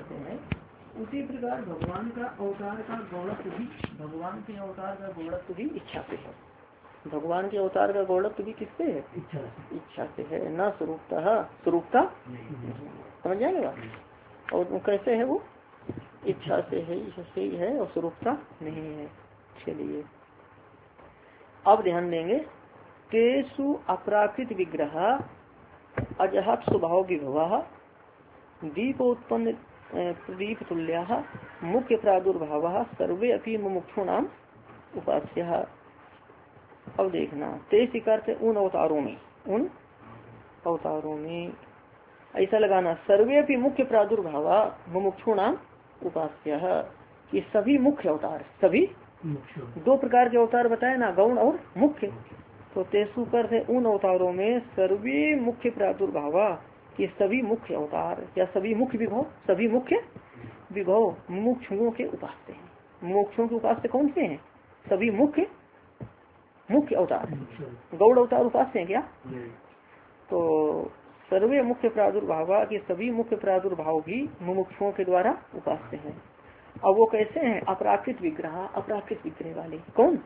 करते हैं। उसी प्रकार भगवान का अवतार का गौरत्व भी, भगवान के अवतार का गौरत्व भी इच्छा से है। भगवान के अवतार का गौरत्व भी किससे है? इच्छा से है। न स्वरूपता, स्वरूपता समझ जाएगा। और कैसे है वो? इच्छा से है, इच्छा से ही है और स्वरूपता नहीं है। चलिए अब ध्यान देंगे। तेषु अपराकृत विग्रह अजहत स्वभाव विभवा दीपोत्पन्न प्रदीप तुल्या मुख्य प्रादुर्भाव सर्वे अपि मुमुक्षूणाम उपास्य। अब देखना, तेज करते उन अवतारों में, उन अवतारों में ऐसा लगाना, सर्वे भी मुख्य प्रादुर्भाव मुमुक्षूणाम उपास्य, कि सभी मुख्य अवतार, सभी दो प्रकार के अवतार बताए ना, गौण और मुख्य। तो तेसु करते उन अवतारों में सर्वे मुख्य प्रादुर्भाव, कि सभी मुख्य अवतार या सभी मुख्य विभव, सभी मुख्य विभव मुमुक्षुओं के उपास्य हैं। मुमुक्षुओं के उपास्य कौन से हैं? सभी मुख्य अवतार। गौड़ अवतार उपास्य हैं क्या? तो सर्वे मुख्य प्रादुर्भाव, कि सभी मुख्य प्रादुर्भाव भी मुमुक्षुओं के द्वारा उपास्य हैं। अब वो कैसे हैं? अपराकृत विग्रह, अपराकृत विग्रह वाले। कौन?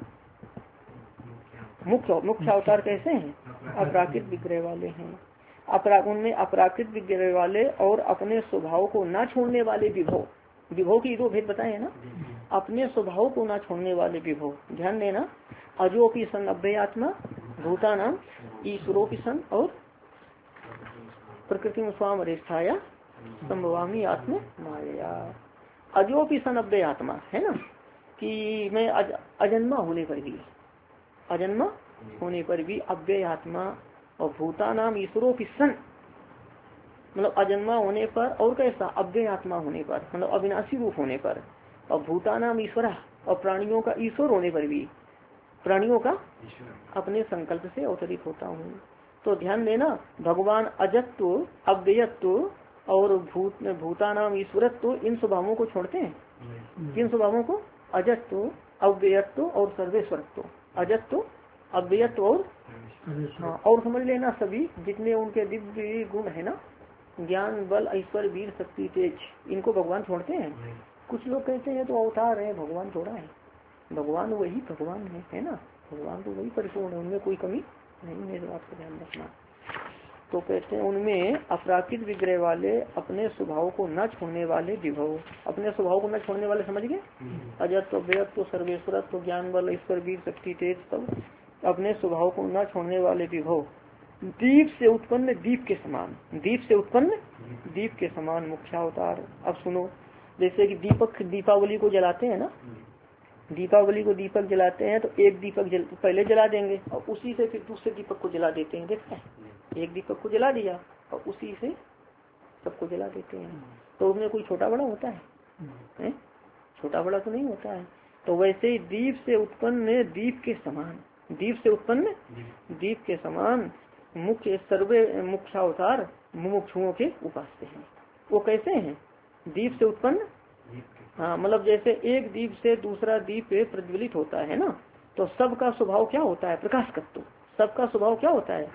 मुख्य अवतार कैसे हैं? अपराकृत विग्रह वाले हैं। उनमें अपराकृत विग्रह वाले और अपने स्वभाव को न छोड़ने वाले विभव, विभव की दो भेद बताए हैं ना। अपने स्वभाव को न छोड़ने वाले विभव, ध्यान देना। अजोपि सन अभ्ययात्मा भूतानाम ईश्वरोपि सन और प्रकृति में स्वाम रेष्ठाया संभवामी आत्म माया। अजोपि सन अभ्ययात्मा है ना, कि मैं अजन्मा होने पर भी, अजन्मा होने पर भी अव्यय आत्मा, और भूतानाम ईश्वरों की सन, मतलब अजन्मा होने पर, और कैसा? अव्यय आत्मा होने पर, मतलब अविनाशी रूप होने पर, और भूतानाम ईश्वरा, और प्राणियों का ईश्वर होने पर भी, प्राणियों का अपने संकल्प से अवतरित होता हूँ। तो ध्यान देना, भगवान अजत्व, अव्ययत्व और भूतानाम ईश्वरत्व, इन स्वभावों को छोड़ते हैं। किन स्वभावों को? अजत्व, अव्ययत्व और सर्वेश्वरत्व। अजत्व, अव्ययत्व और हाँ, और समझ लेना सभी जितने उनके दिव्य गुण है ना, ज्ञान बल ऐश्वर्य वीर शक्ति तेज, इनको भगवान छोड़ते हैं। कुछ लोग कहते हैं तो अवतार है, भगवान थोड़ा है। भगवान वही भगवान है ना, भगवान तो वही परिपूर्ण है, उनमें कोई कमी नहीं है। इस बात का ध्यान रखना। तो कहते हैं उनमें अपराकृत विग्रह वाले, अपने स्वभाव को न छोड़ने वाले विभव, अपने स्वभाव को न छोड़ने वाले, समझ गए? अजत्व, अव्ययत्व, सर्वेश्वरत्व, ज्ञान बल ऐश्वर्य वीर शक्ति तेज, सब अपने स्वभाव को न छोड़ने वाले विभव, दीप से उत्पन्न दीप के समान, दीप से उत्पन्न दीप के समान मुख्यावतार। अब सुनो, जैसे कि दीपक, दीपावली को जलाते हैं ना, दीपावली को दीपक जलाते हैं तो एक दीपक पहले जला देंगे और उसी से फिर दूसरे दीपक को जला देते हैं। देखते हैं, एक दीपक को जला दिया और उसी से सबको जला देते हैं। तो उसमें कोई छोटा बड़ा होता है? छोटा बड़ा तो नहीं होता है। तो वैसे ही दीप से उत्पन्न दीप के समान, दीप से उत्पन्न दीप के समान मुख्य सर्वे मुख्यावतार मुमुक्षुओं के उपास्य हैं। वो कैसे हैं? दीप से उत्पन्न, हाँ, मतलब जैसे एक दीप से दूसरा दीप प्रज्वलित होता है ना, तो सबका स्वभाव क्या होता है? प्रकाशकत्व। सबका स्वभाव क्या होता है?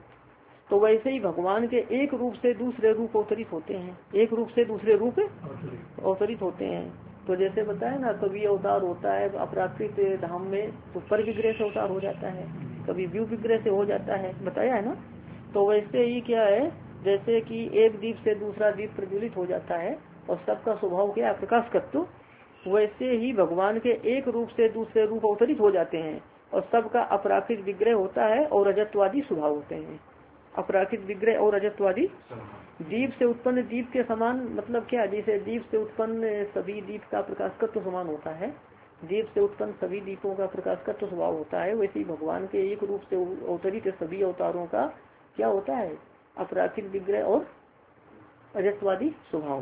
तो वैसे ही भगवान के एक रूप से दूसरे रूप अवतरित होते हैं, एक रूप से दूसरे रूप अवतरित होते हैं। तो जैसे बताया ना, कभी अवतार होता है अपराकृत धाम में तो पर विग्रह से अवतार हो जाता है, कभी व्यू विग्रह से हो जाता है, बताया है ना। तो वैसे ही क्या है, जैसे कि एक दीप से दूसरा दीप प्रज्वलित हो जाता है और सबका स्वभाव क्या है? प्रकाशकत्व। वैसे ही भगवान के एक रूप से दूसरे रूप अवतरित हो जाते हैं और सबका अपराकृत विग्रह होता है और रजत्वादी स्वभाव होते हैं। अपराकृत विग्रह और रजत्वादी, दीप से उत्पन्न दीप के समान मतलब क्या? जैसे दीप से उत्पन्न सभी दीप का प्रकाशकत्व समान होता है, दीप से उत्पन्न सभी दीपों का प्रकाशकत्व स्वभाव होता है, वैसे ही भगवान के एक रूप से अवतरित सभी अवतारों का क्या होता है? अपराकृत विग्रह और रजत्वादी स्वभाव।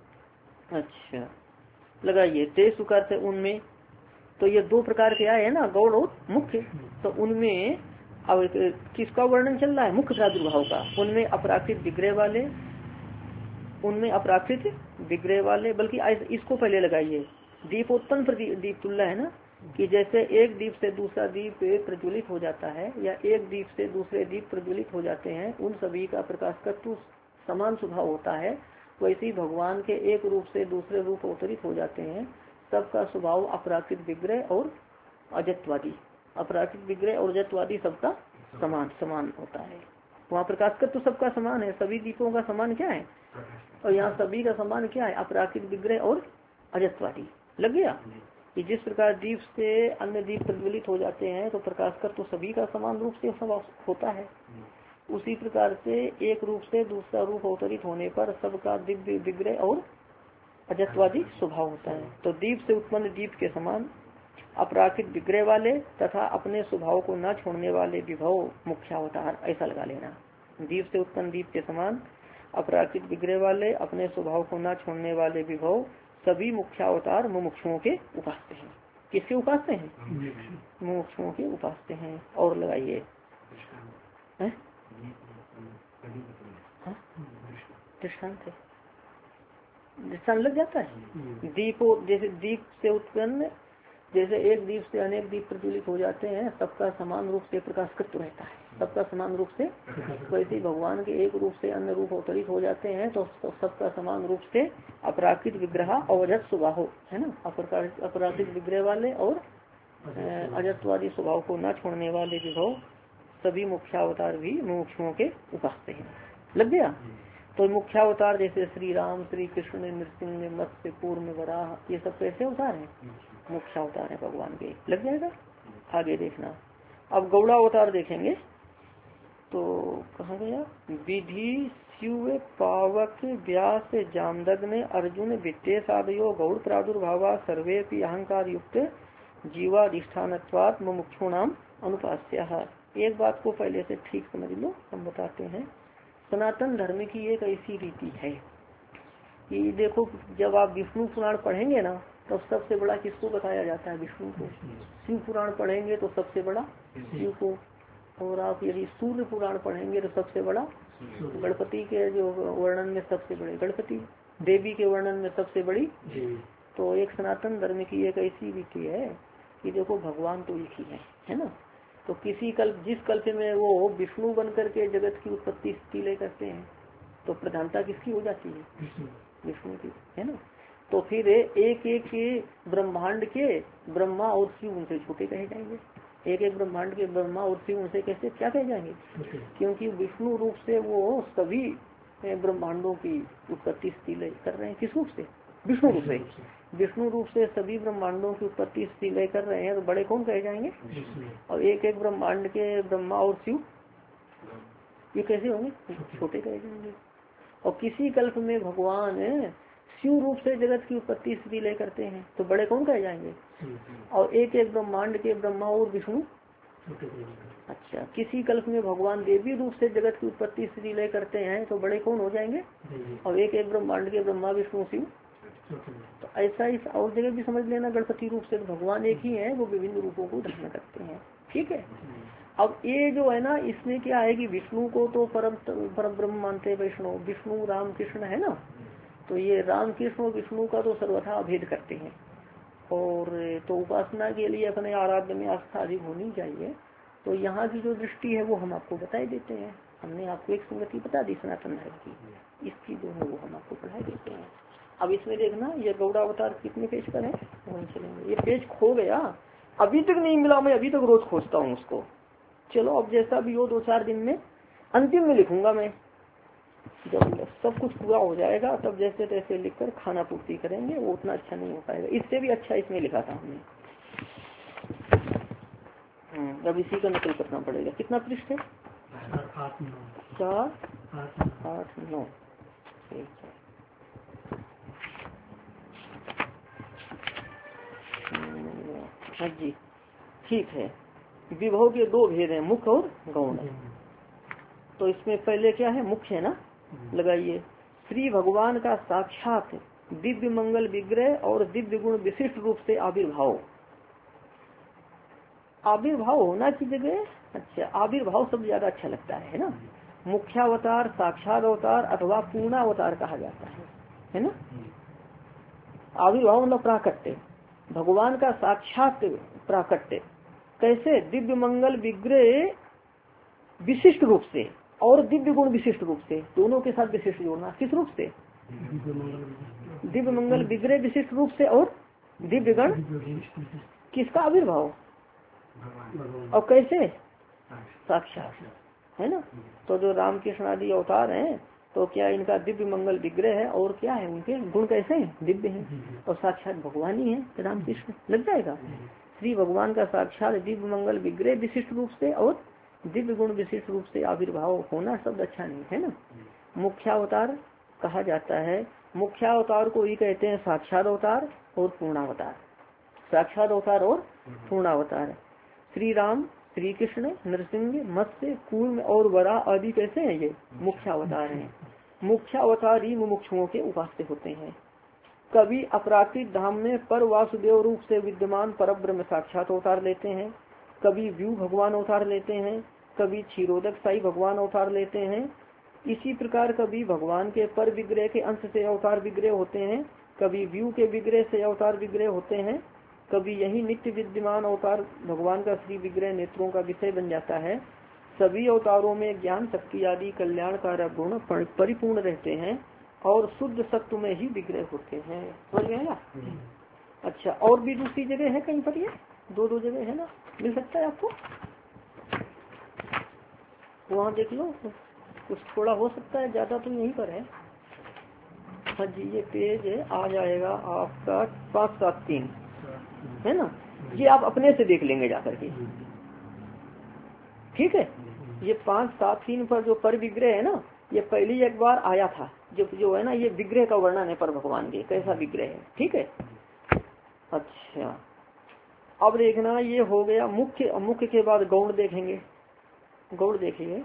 अच्छा, लगाइए तेज सुकार से उनमें, तो ये दो प्रकार के आए है ना, गौड़ और मुख्य। तो उनमें अब किसका वर्णन चल रहा है? मुख्य प्रादुर्भाव का। उनमें अपराकृत विग्रह वाले, उनमें अपराकृत विग्रह वाले, बल्कि इसको पहले लगाइए, दीपोत्पन्न दीप तुल्य है ना, कि जैसे एक दीप से दूसरा दीप प्रज्वलित हो जाता है या एक दीप से दूसरे दीप प्रज्वलित हो जाते हैं, उन सभी का प्रकाशकत्व समान स्वभाव होता है। वैसे ही भगवान के एक रूप से दूसरे रूप अवतरित हो जाते हैं। सबका स्वभाव अपराकृत विग्रह और अजत्वादी, अपराकृत विग्रह और अजत्वादी सबका समान समान होता है। वहाँ प्रकाशकत्व तो सबका समान है, सभी दीपों का समान क्या है, और यहाँ सभी का समान क्या है, अपराकृत विग्रह और अजत्वादी। लग गया कि जिस प्रकार दीप से अन्य दीप प्रज्वलित हो जाते हैं तो प्रकाशकत्व तो सभी का समान रूप से होता है। उसी प्रकार से एक रूप से दूसरा रूप अवतरित होने पर सबका दिव्य विग्रह और अजत्वादी स्वभाव होता है। तो दीप से उत्पन्न दीप के समान अपराकृत विग्रह वाले तथा अपने स्वभाव को न छोड़ने वाले विभव मुख्यावतार, ऐसा लगा लेना। दीप से उत्पन्न दीप के समान अपराकृत विग्रह वाले अपने स्वभाव को न छोड़ने वाले विभव सभी मुख्यावतार मुमुक्षुओं के उपास्य हैं। किसके उपास्य हैं, मुमुक्षुओं के उपास्य हैं। और लगाइए दृष्टांत है, दृष्टांत लग जाता है। दीपो जैसे दीप से उत्पन्न, जैसे एक दीप से अनेक दीप प्रज्वलित हो जाते हैं, सबका समान रूप से प्रकाशकत्व रहता है, सबका समान रूप से। वैसे ही भगवान के एक रूप से अन्य रूप अवतरित हो जाते हैं तो सबका समान रूप से अपराकृत विग्रह और अजत स्वभाव है ना, अपराकृत विग्रह वाले और अजत्वादी स्वभाव को न छोड़ने वाले विभव सभी मुख्यावतार भी मुमुक्षुओं के उपास्य हैं। लग गया। तो मुख्यावतार जैसे श्री राम, श्री कृष्ण, नृसिंह, मत्स्य, कूर्म, वराह, ये सब कैसे अवतार हैं, मुख्य अवतार है भगवान के। लग जाएगा। आगे देखना, अब गौड़ा अवतार देखेंगे तो कहाँ गया, विधि शिव पावक व्यास जामदग्न अर्जुन वित्तेश आदयो गौड़ प्रादुर्भावा सर्वे अहंकार युक्त जीवाधिष्ठानत्वात् मुमुक्षुणाम अनुपास्य। एक बात को पहले से ठीक समझ लो, हम बताते हैं। सनातन धर्म की एक ऐसी रीति है कि देखो, जब आप विष्णु पुराण पढ़ेंगे ना तो सबसे बड़ा किसको बताया जाता है, विष्णु को। शिव पुराण पढ़ेंगे तो सबसे बड़ा शिव को, और आप यदि सूर्य पुराण पढ़ेंगे तो सबसे बड़ा गणपति के जो वर्णन में सबसे बड़े गणपति, देवी के वर्णन में सबसे बड़ी। तो एक सनातन धर्म की एक ऐसी रीति है कि देखो भगवान तो एक ही है ना। तो किसी कल्प, जिस कल्प में वो विष्णु बन करके जगत की उत्पत्ति स्थिति ले करते हैं तो प्रधानता किसकी हो जाती है, विष्णु की, है ना। तो फिर एक एक ब्रह्मांड के ब्रह्मा और शिव उनसे छोटे कहे जाएंगे, एक एक ब्रह्मांड के ब्रह्मा और शिव उनसे कैसे क्या कहे जाएंगे, क्योंकि विष्णु रूप से वो सभी ब्रह्मांडों की उत्पत्ति स्थिति कर रहे हैं। किस रूप से, विष्णु रूप से। विष्णु रूप से सभी ब्रह्मांडों की उत्पत्ति स्थिति कर रहे हैं तो बड़े कौन कहे जाएंगे, और एक एक ब्रह्मांड के ब्रह्मा और शिव ये कैसे होंगे, छोटे कहे जाएंगे। और किसी कल्प में भगवान शिव रूप से जगत की उत्पत्ति स्थिति ले करते हैं तो बड़े कौन कहे जाएंगे, और एक एक ब्रह्मांड के ब्रह्मा और विष्णु। अच्छा, किसी कल्प में भगवान देवी रूप से जगत की उत्पत्ति स्थिति ले करते हैं तो बड़े कौन हो जाएंगे, और एक एक ब्रह्मांड के ब्रह्मा विष्णु शिव। तो ऐसा इस और जगह भी समझ लेना, गणपति रूप से तो भगवान एक ही है, वो विभिन्न रूपों को धारण करते हैं। ठीक है। अब ये जो है ना, इसमें क्या है कि विष्णु को तो परम ब्रह्म मानते हैं वैष्णव, विष्णु राम कृष्ण है ना। तो ये राम कृष्ण और विष्णु का तो सर्वथा अभेद करते हैं, और तो उपासना के लिए अपने आराध्य में आस्था अधिक होनी चाहिए। तो यहाँ की जो दृष्टि है वो हम आपको बता देते हैं। हमने आपको एक संगति बता दी सनातन धर्म की, इसकी जो है वो हम आपको पढ़ा देते हैं। अब इसमें देखना, ये गौड़ा अवतार कितने पेज पर है, वहीं चलेंगे। ये पेज खो गया, अभी तक नहीं मिला, मैं अभी तक रोज खोजता हूँ उसको। चलो अब जैसा भी हो 2-4 दिन में अंतिम में लिखूंगा मैं, जब सब कुछ पूरा हो जाएगा तब जैसे तैसे लिखकर खाना पूर्ति करेंगे। वो उतना अच्छा नहीं हो पाएगा, इससे भी अच्छा इसमें लिखा था हमने। अब इसी का नकल करना पड़ेगा। कितना पृष्ठ है, 4, 8, 9। हाँ जी, ठीक है। विभव के 2 भेद हैं, मुख्य और गौण। तो इसमें पहले क्या है, मुख्य है ना, लगाइए। श्री भगवान का साक्षात दिव्य मंगल विग्रह और दिव्य गुण विशिष्ट रूप से आविर्भाव। आविर्भाव होना की जगह, अच्छा आविर्भाव सब ज्यादा अच्छा लगता है ना। मुख्यावतार, साक्षात अवतार अथवा पूर्णावतार कहा जाता है ना। आविर्भाव मतलब प्राकट्य, भगवान का साक्षात प्राकट्य। कैसे, दिव्य मंगल विग्रह विशिष्ट रूप से और दिव्य गुण विशिष्ट रूप से, दोनों के साथ विशिष्ट जोड़ना। किस रूप से, दिव्य मंगल विग्रह विशिष्ट रूप से और दिव्य गण किसका आविर्भाव और कैसे? साक्षात, है ना। तो जो रामकृष्ण आदि अवतार हैं तो क्या इनका दिव्य मंगल विग्रह है और क्या है, उनके गुण कैसे हैं? दिव्य हैं और साक्षात भगवान ही है रामकृष्ण। लग जाएगा। श्री भगवान का साक्षात दिव्य मंगल विग्रह विशिष्ट रूप से और दिव्य गुण विशिष्ट रूप से आविर्भाव होना शब्द अच्छा नहीं है ना। मुख्यावतार कहा जाता है। मुख्यावतार को ही कहते हैं साक्षात अवतार और पूर्णावतार। साक्षात अवतार और पूर्णावतार। श्री राम, श्री कृष्ण, नरसिंह, मत्स्य, कूर्म और वराह आदि कैसे हैं? ये मुख्य अवतार हैं। मुख्य अवतार ही मुमुक्षुओं के उपास्य होते हैं। कभी अपराकृत धाम में पर वासुदेव रूप से विद्यमान परब्रह्म साक्षात अवतार लेते हैं, कभी व्यू भगवान अवतार लेते हैं, कभी क्षीरोदक साई भगवान अवतार लेते हैं। इसी प्रकार कभी भगवान के पर विग्रह के अंश से अवतार विग्रह होते हैं, कभी व्यू के विग्रह से अवतार विग्रह होते हैं, कभी यही नित्य विद्यमान अवतार भगवान का श्री विग्रह नेत्रों का विषय बन जाता है। सभी अवतारों में ज्ञान शक्ति आदि कल्याणकारक गुण परिपूर्ण रहते हैं और शुद्ध सत्व में ही विग्रह होते हैं। समझ गए ना? अच्छा, और भी दूसरी जगह है कहीं पर? ये दो जगह है ना, मिल सकता है आपको, वहाँ देख लो। कुछ थोड़ा हो सकता है, ज्यादा तो यहीं पर है। हाँ जी, ये पेज आ जाएगा आपका 573 है ना। ये आप अपने से देख लेंगे जाकर के, ठीक है। ये 573 पर जो पर विग्रह है ना, ये पहली एक बार आया था। जो है ना, ये विग्रह का वर्णन है पर भगवान के, कैसा विग्रह है, ठीक है। अच्छा, अब देखना, ये हो गया मुख्य। मुख्य के बाद गौण देखेंगे। गौण देखिए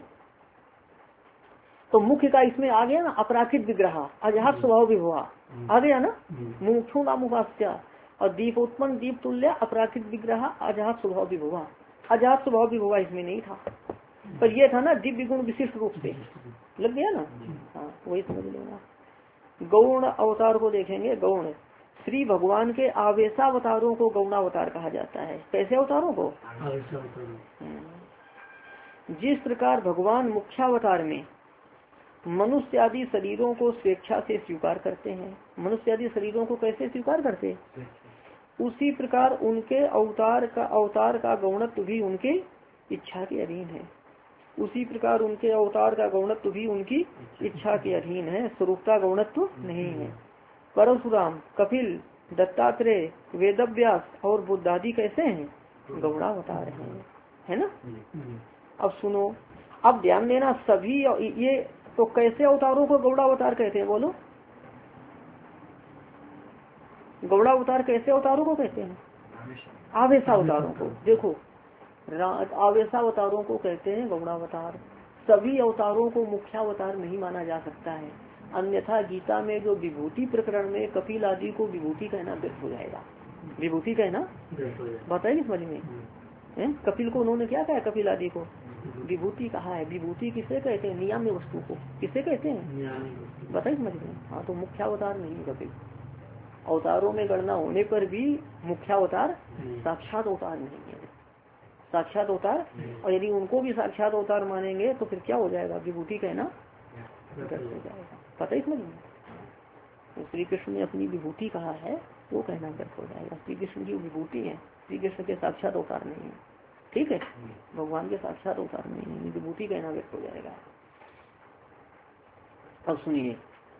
तो मुख्य का इसमें आ गया ना, अपराकृत विग्रह, अजात स्वभाव विभवा आ गया ना, मुमुक्षु नाम उपास्य, और दीप उत्पन्न दीप तुल्य अपराकृत विग्रह अजात स्वभाव विभवा। अजात स्वभाव विभवा इसमें नहीं था, पर ये था ना दिव्य गुण विशिष्ट रूप से। लग गया ना? हाँ, वही समझ लेना। गौण अवतार को देखेंगे। गौण श्री भगवान के आवेशावतारों को गौणावतार कहा जाता है। कैसे अवतारों को? जिस प्रकार भगवान मुख्यावतार में मनुष्य आदि शरीरों को स्वेच्छा से स्वीकार करते हैं। मनुष्य आदि शरीरों को कैसे स्वीकार करते हैं? उसी प्रकार उनके अवतार का गौणत्व भी उनके इच्छा के अधीन है। उसी प्रकार उनके अवतार का गौणत्व भी उनकी इच्छा के अधीन है, स्वरूपता गौणत्व नहीं है। परशुराम, कपिल, दत्तात्रेय, वेदव्यास और बुद्ध आदि कैसे हैं? गौणावतार हैं, है ना। अब सुनो, अब ध्यान देना, सभी ये तो कैसे अवतारों को गौणावतार कहते हैं? बोलो, गौणावतार कैसे अवतारों को कहते हैं? आवेशावतारों को। देखो, आवेशावतारों को कहते हैं गौणावतार। सभी अवतारों को मुख्यावतार नहीं माना जा सकता है, अन्यथा गीता में जो विभूति प्रकरण में कपिल आदि को विभूति कहना व्यर्थ हो जाएगा। विभूति कहना बताइए समझ में। कपिल को उन्होंने क्या कहा? कपिल आदि को विभूति कहा है। विभूति किसे कहते हैं? नियाम्य वस्तु को किसे कहते हैं? बताइए समझ में। हाँ, तो मुख्यावतार नहीं कपिल। अवतारों में गणना होने पर भी मुख्यावतार साक्षात अवतार नहीं है, साक्षात अवतार। और यदि उनको भी साक्षात अवतार मानेंगे तो फिर क्या हो जाएगा? विभूति कहना व्यर्थ हो जाएगा। पता ही समझ में। तो श्री कृष्ण ने अपनी विभूति कहा है, वो कहना व्यर्थ हो जाएगा। श्री कृष्ण की विभूति है, श्री कृष्ण के साक्षात अवतार नहीं है, ठीक है। भगवान के साक्षात अवतार नहीं है, विभूति कहना व्यर्थ हो जाएगा। अब सुनिए,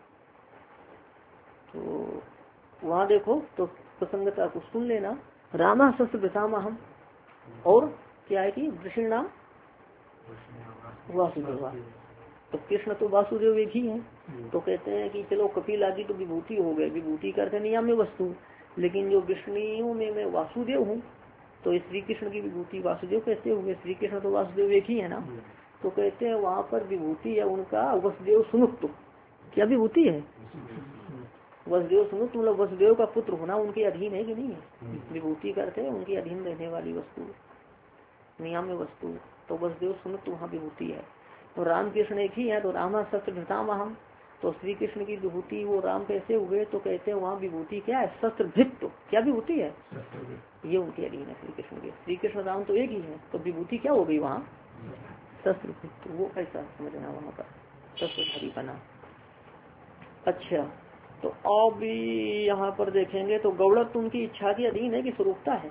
तो वहाँ देखो तो प्रसंगता को सुन लेना। रामा शस्त्र पितामहम, और क्या है कि वृषिणाम वासुदेव। तो कृष्ण तो वासुदेव एक ही है। तो कहते हैं कि चलो कपिल आदि तो विभूति हो गए, विभूति करते नियाम्य वस्तु, लेकिन जो विष्णुओं में मैं वासुदेव हूँ, तो श्री कृष्ण की विभूति वासुदेव कैसे हुए? श्री कृष्ण तो वासुदेव एक ही है ना। तो कहते हैं वहाँ पर विभूति है उनका वसुदेव सुनुक्त। क्या विभूति है? वसुदेव सुनुक्त, मतलब वसुदेव का पुत्र होना उनके अधीन है कि नहीं है? विभूति करते हैं उनके अधीन रहने वाली वस्तु, नियाम्य वस्तु। तो वसुदेव सुनुक्त वहाँ विभूति है। तो रामकृष्ण एक ही है, तो रामा शस्त्र भृतामहम। तो श्री कृष्ण की विभूति वो राम कैसे हुए? तो कहते हैं वहाँ विभूति क्या है? शस्त्र भृत्व। क्या विभूति है? ये उनके अधीन है श्री कृष्ण के। श्री कृष्ण राम तो एक ही है, तो विभूति क्या हो गई वहाँ? शस्त्र भृत्व। वो कैसा समझना वहाँ पर शस्त्रधारी बना। अच्छा, तो अब यहाँ पर देखेंगे तो गौड़त्व उनकी इच्छा के अधीन है कि स्वरूपता है।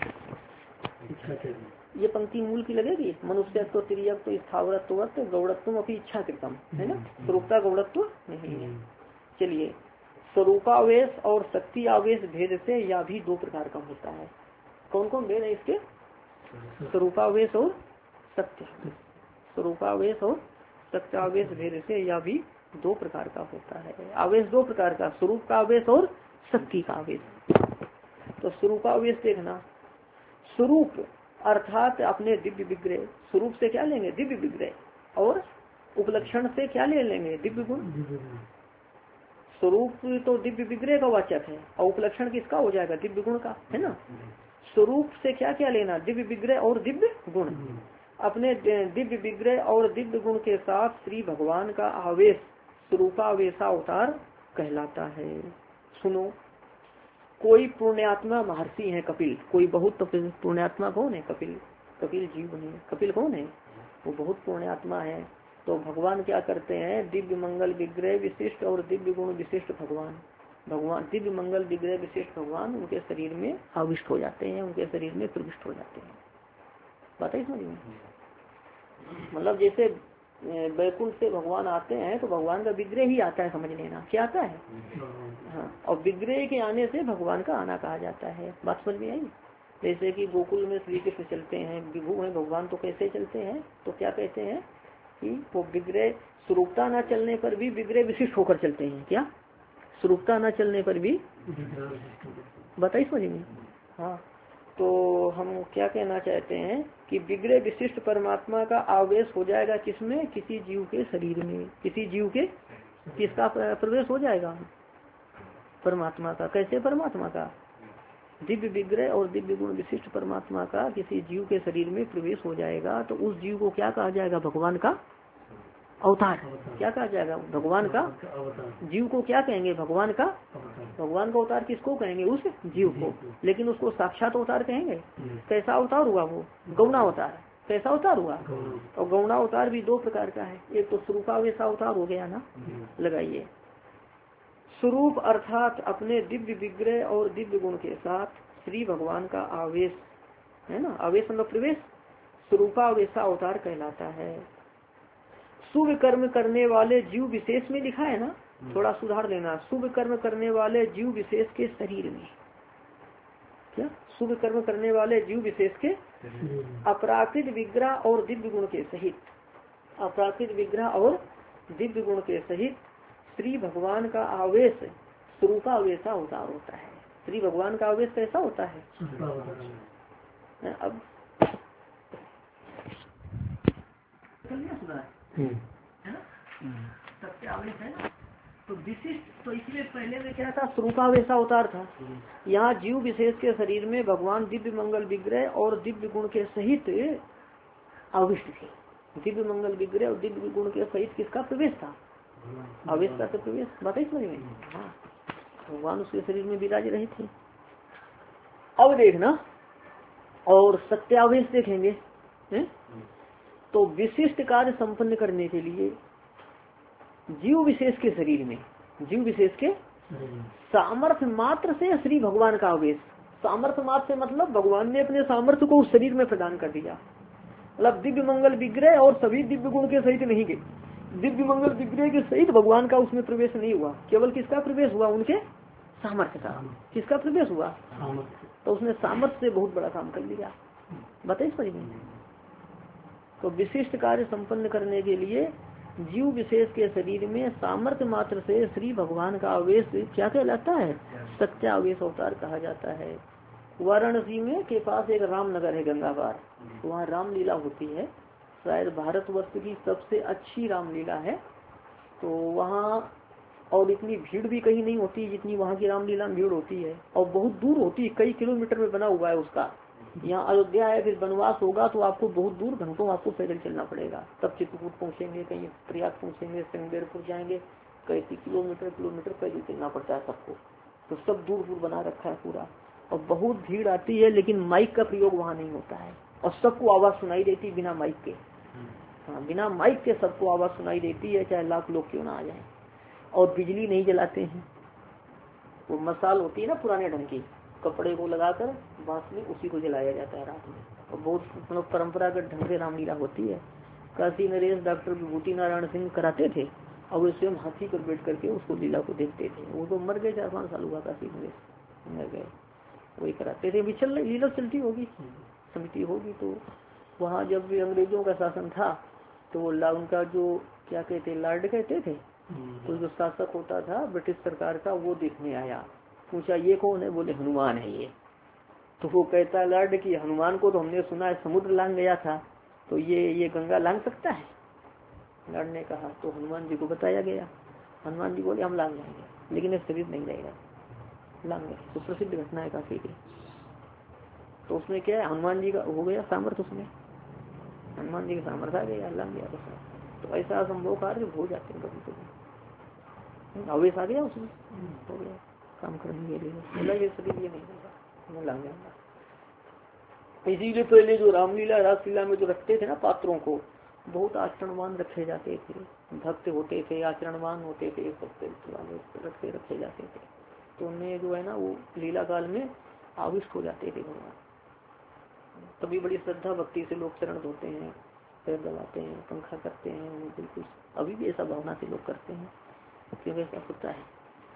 ये पंक्ति मूल की लगेगी, मनुष्यत्व तिर्यक स्थावरत्व गौड़त्व अपनी इच्छा कृतम, है ना, स्वरूपता गौड़त्व नहीं है। चलिए, स्वरूपावेश और शक्ति आवेश भेद से या भी दो प्रकार का होता है। कौन कौन भेद है इसके? स्वरूपावेश और सत्यावेश। स्वरूपावेश और सत्यावेश भेद से या भी दो प्रकार का होता है। आवेश दो प्रकार का, स्वरूप का आवेश और शक्ति का आवेश। तो स्वरूपावेश देखना, स्वरूप अर्थात अपने दिव्य विग्रह, स्वरूप से क्या लेंगे? दिव्य विग्रह, और उपलक्षण से क्या ले लेंगे? दिव्य गुण। स्वरूप तो दिव्य विग्रह का वाचक है और उपलक्षण किसका हो जाएगा? दिव्य गुण का, है ना। स्वरूप से क्या क्या लेना? दिव्य विग्रह और दिव्य गुण। अपने दिव्य विग्रह और दिव्य गुण के साथ श्री भगवान का आवेश स्वरूपावेशा अवतार कहलाता है। सुनो, कोई पुण्यात्मा महर्षि है कपिल, कोई बहुत पुण्यात्मा कौन है? कपिल। कपिल जीव है। कपिल कौन है? वो बहुत पुण्यात्मा है। तो भगवान क्या करते हैं? दिव्य मंगल विग्रह विशिष्ट और दिव्य गुण विशिष्ट भगवान दिव्य मंगल विग्रह विशिष्ट भगवान उनके शरीर में आविष्ट हो जाते हैं, उनके शरीर में प्रविष्ट हो जाते हैं। बताइए समझ में? मतलब जैसे वैकुंठ से भगवान आते हैं तो भगवान का विग्रह ही आता है, समझ लेना। क्या आता है? हाँ, और विग्रह के आने से भगवान का आना कहा जाता है। बात समझ में आई? जैसे कि गोकुल में श्री कृष्ण चलते हैं, विभु है भगवान, तो कैसे चलते हैं? तो क्या कहते हैं कि वो विग्रह स्वरूपता न चलने पर भी विग्रह विशिष्ट होकर चलते हैं। क्या? स्वरूपता न चलने पर भी, बताइए समझ में? हाँ, तो हम क्या कहना चाहते हैं कि विग्रह विशिष्ट परमात्मा का आवेश हो जाएगा किसमें? किसी जीव के शरीर में। किसी जीव के किसका प्रवेश हो जाएगा? परमात्मा का। कैसे परमात्मा का? दिव्य विग्रह और दिव्य गुण विशिष्ट परमात्मा का किसी जीव के शरीर में प्रवेश हो जाएगा तो उस जीव को क्या कहा जाएगा? भगवान का अवतार। क्या कहा जाएगा? भगवान का। जीव को क्या कहेंगे? भगवान का। भगवान का अवतार किसको कहेंगे? उस जीव को। लेकिन उसको साक्षात अवतार कहेंगे? कैसा अवतार हुआ वो? गौण अवतार। कैसा अवतार हुआ? और गौण अवतार भी दो प्रकार का है। एक तो स्वरूपावेश अवतार हो गया ना, लगाइए। स्वरूप अर्थात अपने दिव्य विग्रह और दिव्य गुण के साथ श्री भगवान का आवेश, है ना, आवेश मतलब प्रवेश, स्वरूपावेशा अवतार कहलाता है। शुभ कर्म करने वाले जीव विशेष में लिखा है ना, थोड़ा सुधार लेना। शुभ कर्म करने वाले जीव विशेष के शरीर में। क्या? शुभ कर्म करने वाले जीव विशेष के अपराकृत विग्रह और दिव्य गुण के सहित, अपराकृत विग्रह और दिव्य गुण के सहित श्री भगवान का आवेश स्वरूपावेशा अवतार होता है। श्री भगवान का आवेश कैसा होता है? अब सत्यावेश है ना, तो विशिष्ट। तो इसलिए पहले में क्या था? स्वरूपावेशा अवतार था। यहाँ जीव विशेष के शरीर में भगवान दिव्य मंगल विग्रह और दिव्य गुण के सहित आविष्ट थे। दिव्य मंगल विग्रह और दिव्य गुण के सहित किसका प्रवेश था? आवेश का तो प्रवेश। बताइए समझ में? हाँ, भगवान उसके शरीर में विराज रहे थे। अब देखना, और सत्यावेश देखेंगे है? तो विशिष्ट कार्य संपन्न करने के लिए जीव विशेष के शरीर में, जीव विशेष के सामर्थ्य मात्र से श्री भगवान का आवेश। सामर्थ्य मात्र से मतलब भगवान ने अपने सामर्थ्य को उस शरीर में प्रदान कर दिया। मतलब दिव्य मंगल विग्रह और सभी दिव्य गुण के सहित नहीं गए, दिव्य मंगल विग्रह के सहित भगवान का उसमें प्रवेश नहीं हुआ। केवल किसका प्रवेश हुआ? उनके सामर्थ्य का। किसका प्रवेश हुआ? तो उसने सामर्थ्य से बहुत बड़ा काम कर लिया। बताइए समझ में? तो विशिष्ट कार्य संपन्न करने के लिए जीव विशेष के शरीर में सामर्थ्य मात्र से श्री भगवान का आवेश क्या कहलाता है? सत्यावेश अवतार कहा जाता है। वाराणसी में के पास एक रामनगर है गंगा पार, वहाँ रामलीला होती है। शायद भारतवर्ष की सबसे अच्छी रामलीला है। तो वहाँ और इतनी भीड़ भी कहीं नहीं होती जितनी वहाँ की रामलीला में भीड़ होती है, और बहुत दूर होती है, कई किलोमीटर में बना हुआ है उसका। यहाँ अयोध्या है, फिर वनवास होगा तो आपको बहुत दूर घंटों आपको पैदल चलना पड़ेगा, तब चित्रकूट पहुँचेंगे, कहीं प्रयाग पहुँचेंगे, सिंगेरपुर जाएंगे, कई किलोमीटर पैदल चलना पड़ता है सबको। तो सब दूर दूर बना रखा है पूरा, और बहुत भीड़ आती है, लेकिन माइक का प्रयोग वहाँ नहीं होता है, और सबको आवाज सुनाई देती बिना माइक के। हाँ, बिना माइक के सबको आवाज सुनाई देती है, चाहे लाख लोग क्यों ना आ जाए। और बिजली नहीं जलाते हैं। वो मसाल होती है ना पुराने ढंग की, कपड़े को लगाकर बांस में उसी को जलाया जाता है रात में। और बहुत मतलब परंपरागत ढंग से रामलीला होती है। काशी नरेश डॉक्टर विभूति नारायण सिंह कराते थे और वे स्वयं हाथी पर बैठ करके उसको लीला को देखते थे। वो तो मर गए, 4-5 साल हुआ काशी नरेश मर गए, वही कराते थे। अभी लीला चलती होगी, समिति होगी। तो वहाँ जब भी अंग्रेजों का शासन था तो उनका जो क्या कहते लॉर्ड कहते थे, कोई जो शासक होता था ब्रिटिश सरकार का, वो देखने आया। पूछा ये कौन है? बोले हनुमान है ये। तो वो कहता लॉर्ड कि हनुमान को तो हमने सुना है समुद्र लांग गया था, तो ये गंगा लांग सकता है? लॉर्ड ने कहा। तो हनुमान जी को बताया गया। हनुमान जी बोले हम लांग जाएंगे, लेकिन ये शरीर नहीं रहेगा, लांग गए। तो प्रसिद्ध घटना है काफी की। तो उसमें क्या है, हनुमान जी का हो गया सामर्थ्य, उसमें हनुमान जी का सामर्थ्य आ गया, लांग गया। तो ऐसा असंभव कार्य हो जाते हैं कभी कभी, आवेश आ गया उसमें, हो गया काम करने के लिए, बोला ये शरीर ये नहीं रहेगा, लांग जाएगा। इसीलिए पहले जो रामलीला रासलीला में जो रखते थे ना पात्रों को, बहुत आचरणवान रखे जाते थे, भक्त होते थे, आचरणवान होते थे, रखे जाते थे। तो उन्हें जो है ना वो लीला काल में आविष्ट हो जाते थे भगवान। तभी बड़ी श्रद्धा भक्ति से लोग चरण धोते हैं, पैर दबाते हैं, पंखा करते हैं, बिल्कुल अभी भी ऐसा भावना से लोग करते हैं, क्योंकि ऐसा होता है।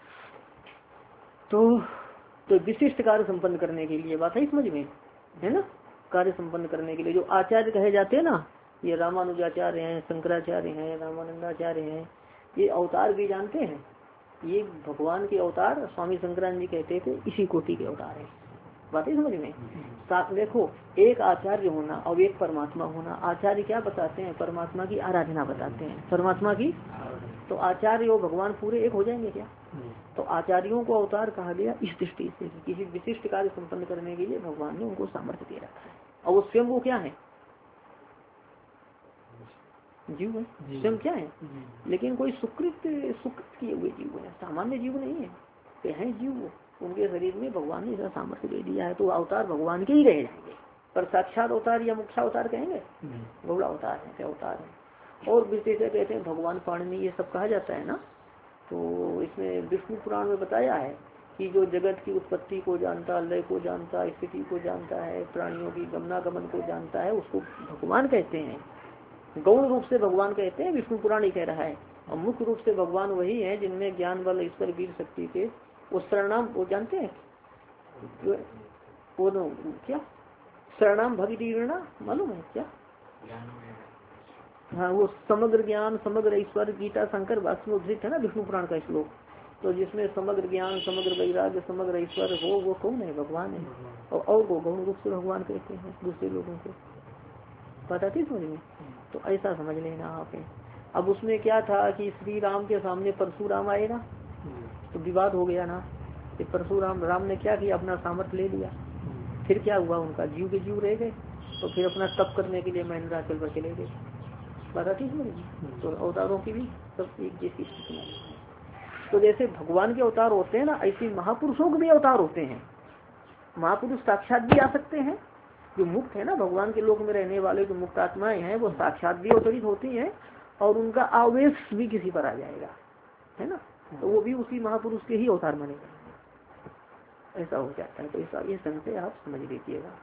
तो विशिष्ट कार्य संपन्न करने के लिए बात है समझ में, है ना। कार्य संपन्न करने के लिए जो आचार्य कहे जाते हैं ना, ये रामानुजाचार्य हैं, शंकराचार्य हैं, रामानंदाचार्य हैं, ये अवतार भी जानते हैं। ये भगवान के अवतार स्वामी शंकराचार्य जी कहते थे इसी कोटि के अवतार है। बात है समझ में। देखो एक आचार्य होना और एक परमात्मा होना। आचार्य क्या बताते हैं? परमात्मा की आराधना बताते हैं, परमात्मा की। तो आचार्य और भगवान पूरे एक हो जाएंगे क्या? तो आचार्यों को अवतार कहा गया इस दृष्टि से, किसी विशिष्ट कार्य संपन्न करने के लिए भगवान ने उनको सामर्थ्य दे रखा है। और वो स्वयं वो क्या है? जीव है, स्वयं क्या है? लेकिन कोई सुकृत किए हुए जीव है, सामान्य जीव नहीं है, ये है जीव। वो उनके शरीर में भगवान ने ऐसा सामर्थ्य दे दिया है, तो अवतार भगवान के ही रह जाएंगे। पर साक्षात अवतार या मुख्य अवतार कहेंगे? गौड़ अवतार है, अवतार है। और विशेष कहते हैं भगवान पाणिनि, ये सब कहा जाता है ना। तो इसमें विष्णु पुराण में बताया है कि जो जगत की उत्पत्ति को जानता, लय को जानता, स्थिति को जानता है, प्राणियों की गमनागमन को जानता है, उसको भगवान कहते हैं। गौण रूप से भगवान कहते हैं, विष्णु पुराण ही कह रहा है। और मुख्य रूप से भगवान वही है जिनमें ज्ञान बल ईश्वर वीर शक्ति के वो शरणाम, वो जानते हैं वो क्या शरणाम भक्ति मालूम है क्या? हाँ, वो समग्र ज्ञान समग्र ईश्वर, गीता शंकर भाष्य में उद्धृत है ना विष्णु पुराण का श्लोक। तो जिसमें समग्र ज्ञान समग्र वैराग्य समग्र ईश्वर हो, वो कौन है? भगवान है। और वो गौण रूप से भगवान कहते हैं दूसरे लोगों को। पता थी समझ में? तो ऐसा समझ लेना आप। अब उसमें क्या था कि श्री राम के सामने परशुराम आए ना, तो विवाद हो गया ना कि परशुराम राम ने क्या किया, अपना सामर्थ्य ले लिया। फिर क्या हुआ, उनका जीव के जीव रह गए। तो फिर अपना तप करने के लिए महेंद्राचल पर चले गए। पता थी समझ में? तो अवतारों की भी सब एक जैसी स्थिति है। तो जैसे भगवान के अवतार होते हैं ना, ऐसे महापुरुषों के भी अवतार होते हैं। महापुरुष साक्षात भी आ सकते हैं, जो मुक्त है ना, भगवान के लोक में रहने वाले जो मुक्त आत्माएं हैं, वो साक्षात भी अवतरित होती हैं। और उनका आवेश भी किसी पर आ जाएगा, है ना, तो वो भी उसी महापुरुष के ही अवतार मानेगा। ऐसा हो जाता है। तो ऐसा ये संशय आप समझ लीजिएगा।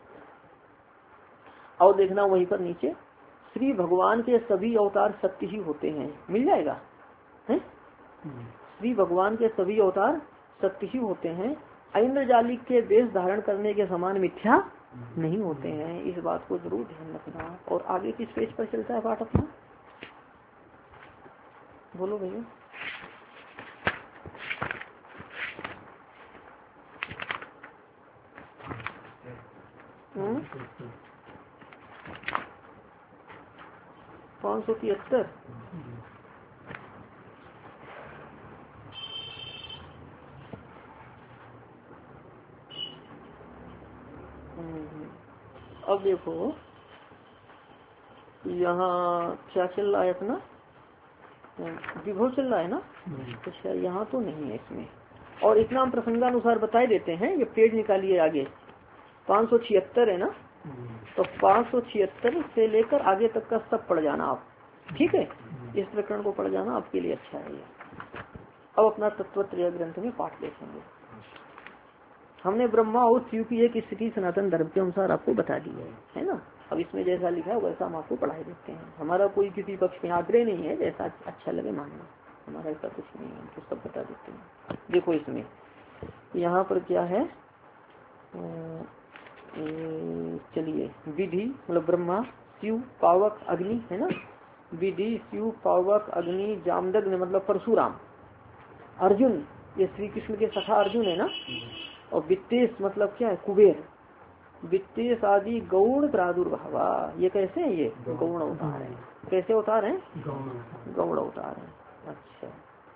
और देखना वहीं पर नीचे, श्री भगवान के सभी अवतार सत्य ही होते हैं, मिल जाएगा है। श्री भगवान के सभी अवतार सत्य ही होते हैं, इंद्रजालिक के वेश धारण करने के समान मिथ्या नहीं होते हैं। इस बात को जरूर ध्यान रखना। और आगे किस पेज पर चलता है पाठ अपना, बोलो भैया। पाँच 573। अब देखो यहाँ क्या चल रहा है अपना, विभव चल रहा है ना। अच्छा, यहाँ तो नहीं है इसमें। और इतना हम प्रसंगानुसार बताए देते हैं। ये पेज निकालिए आगे, 576 है ना। तो 576 से लेकर आगे तक का सब पढ़ जाना आप, ठीक है। इस प्रकरण को पढ़ जाना आपके लिए अच्छा है। अब अपना तत्वत्रय ग्रंथ में पाठ देखेंगे। हमने ब्रह्मा और शिव की एक स्थिति सनातन धर्म के अनुसार आपको बता दी है ना। अब इसमें जैसा लिखा है वैसा हम आपको पढ़ाई देते हैं। हमारा कोई किसी पक्ष में आग्रह नहीं है, जैसा अच्छा लगे मानना, हमारा ऐसा कुछ नहीं है, तो सब बता देते हैं। देखो इसमें यहाँ पर क्या है, चलिए विधि मतलब ब्रह्मा, शिव, पावक, अग्नि है ना। विधि, शिव, पावक, अग्नि, जामदग्नि मतलब परशुराम, अर्जुन ये श्री कृष्ण के सखा अर्जुन है ना। और वित्तेश मतलब क्या है, कुबेर, वित्तेश आदि गौण प्रादुर्भावा, ये कैसे है, ये गौण अवतार है। कैसे अवतार है, गौण अवतार है। अच्छा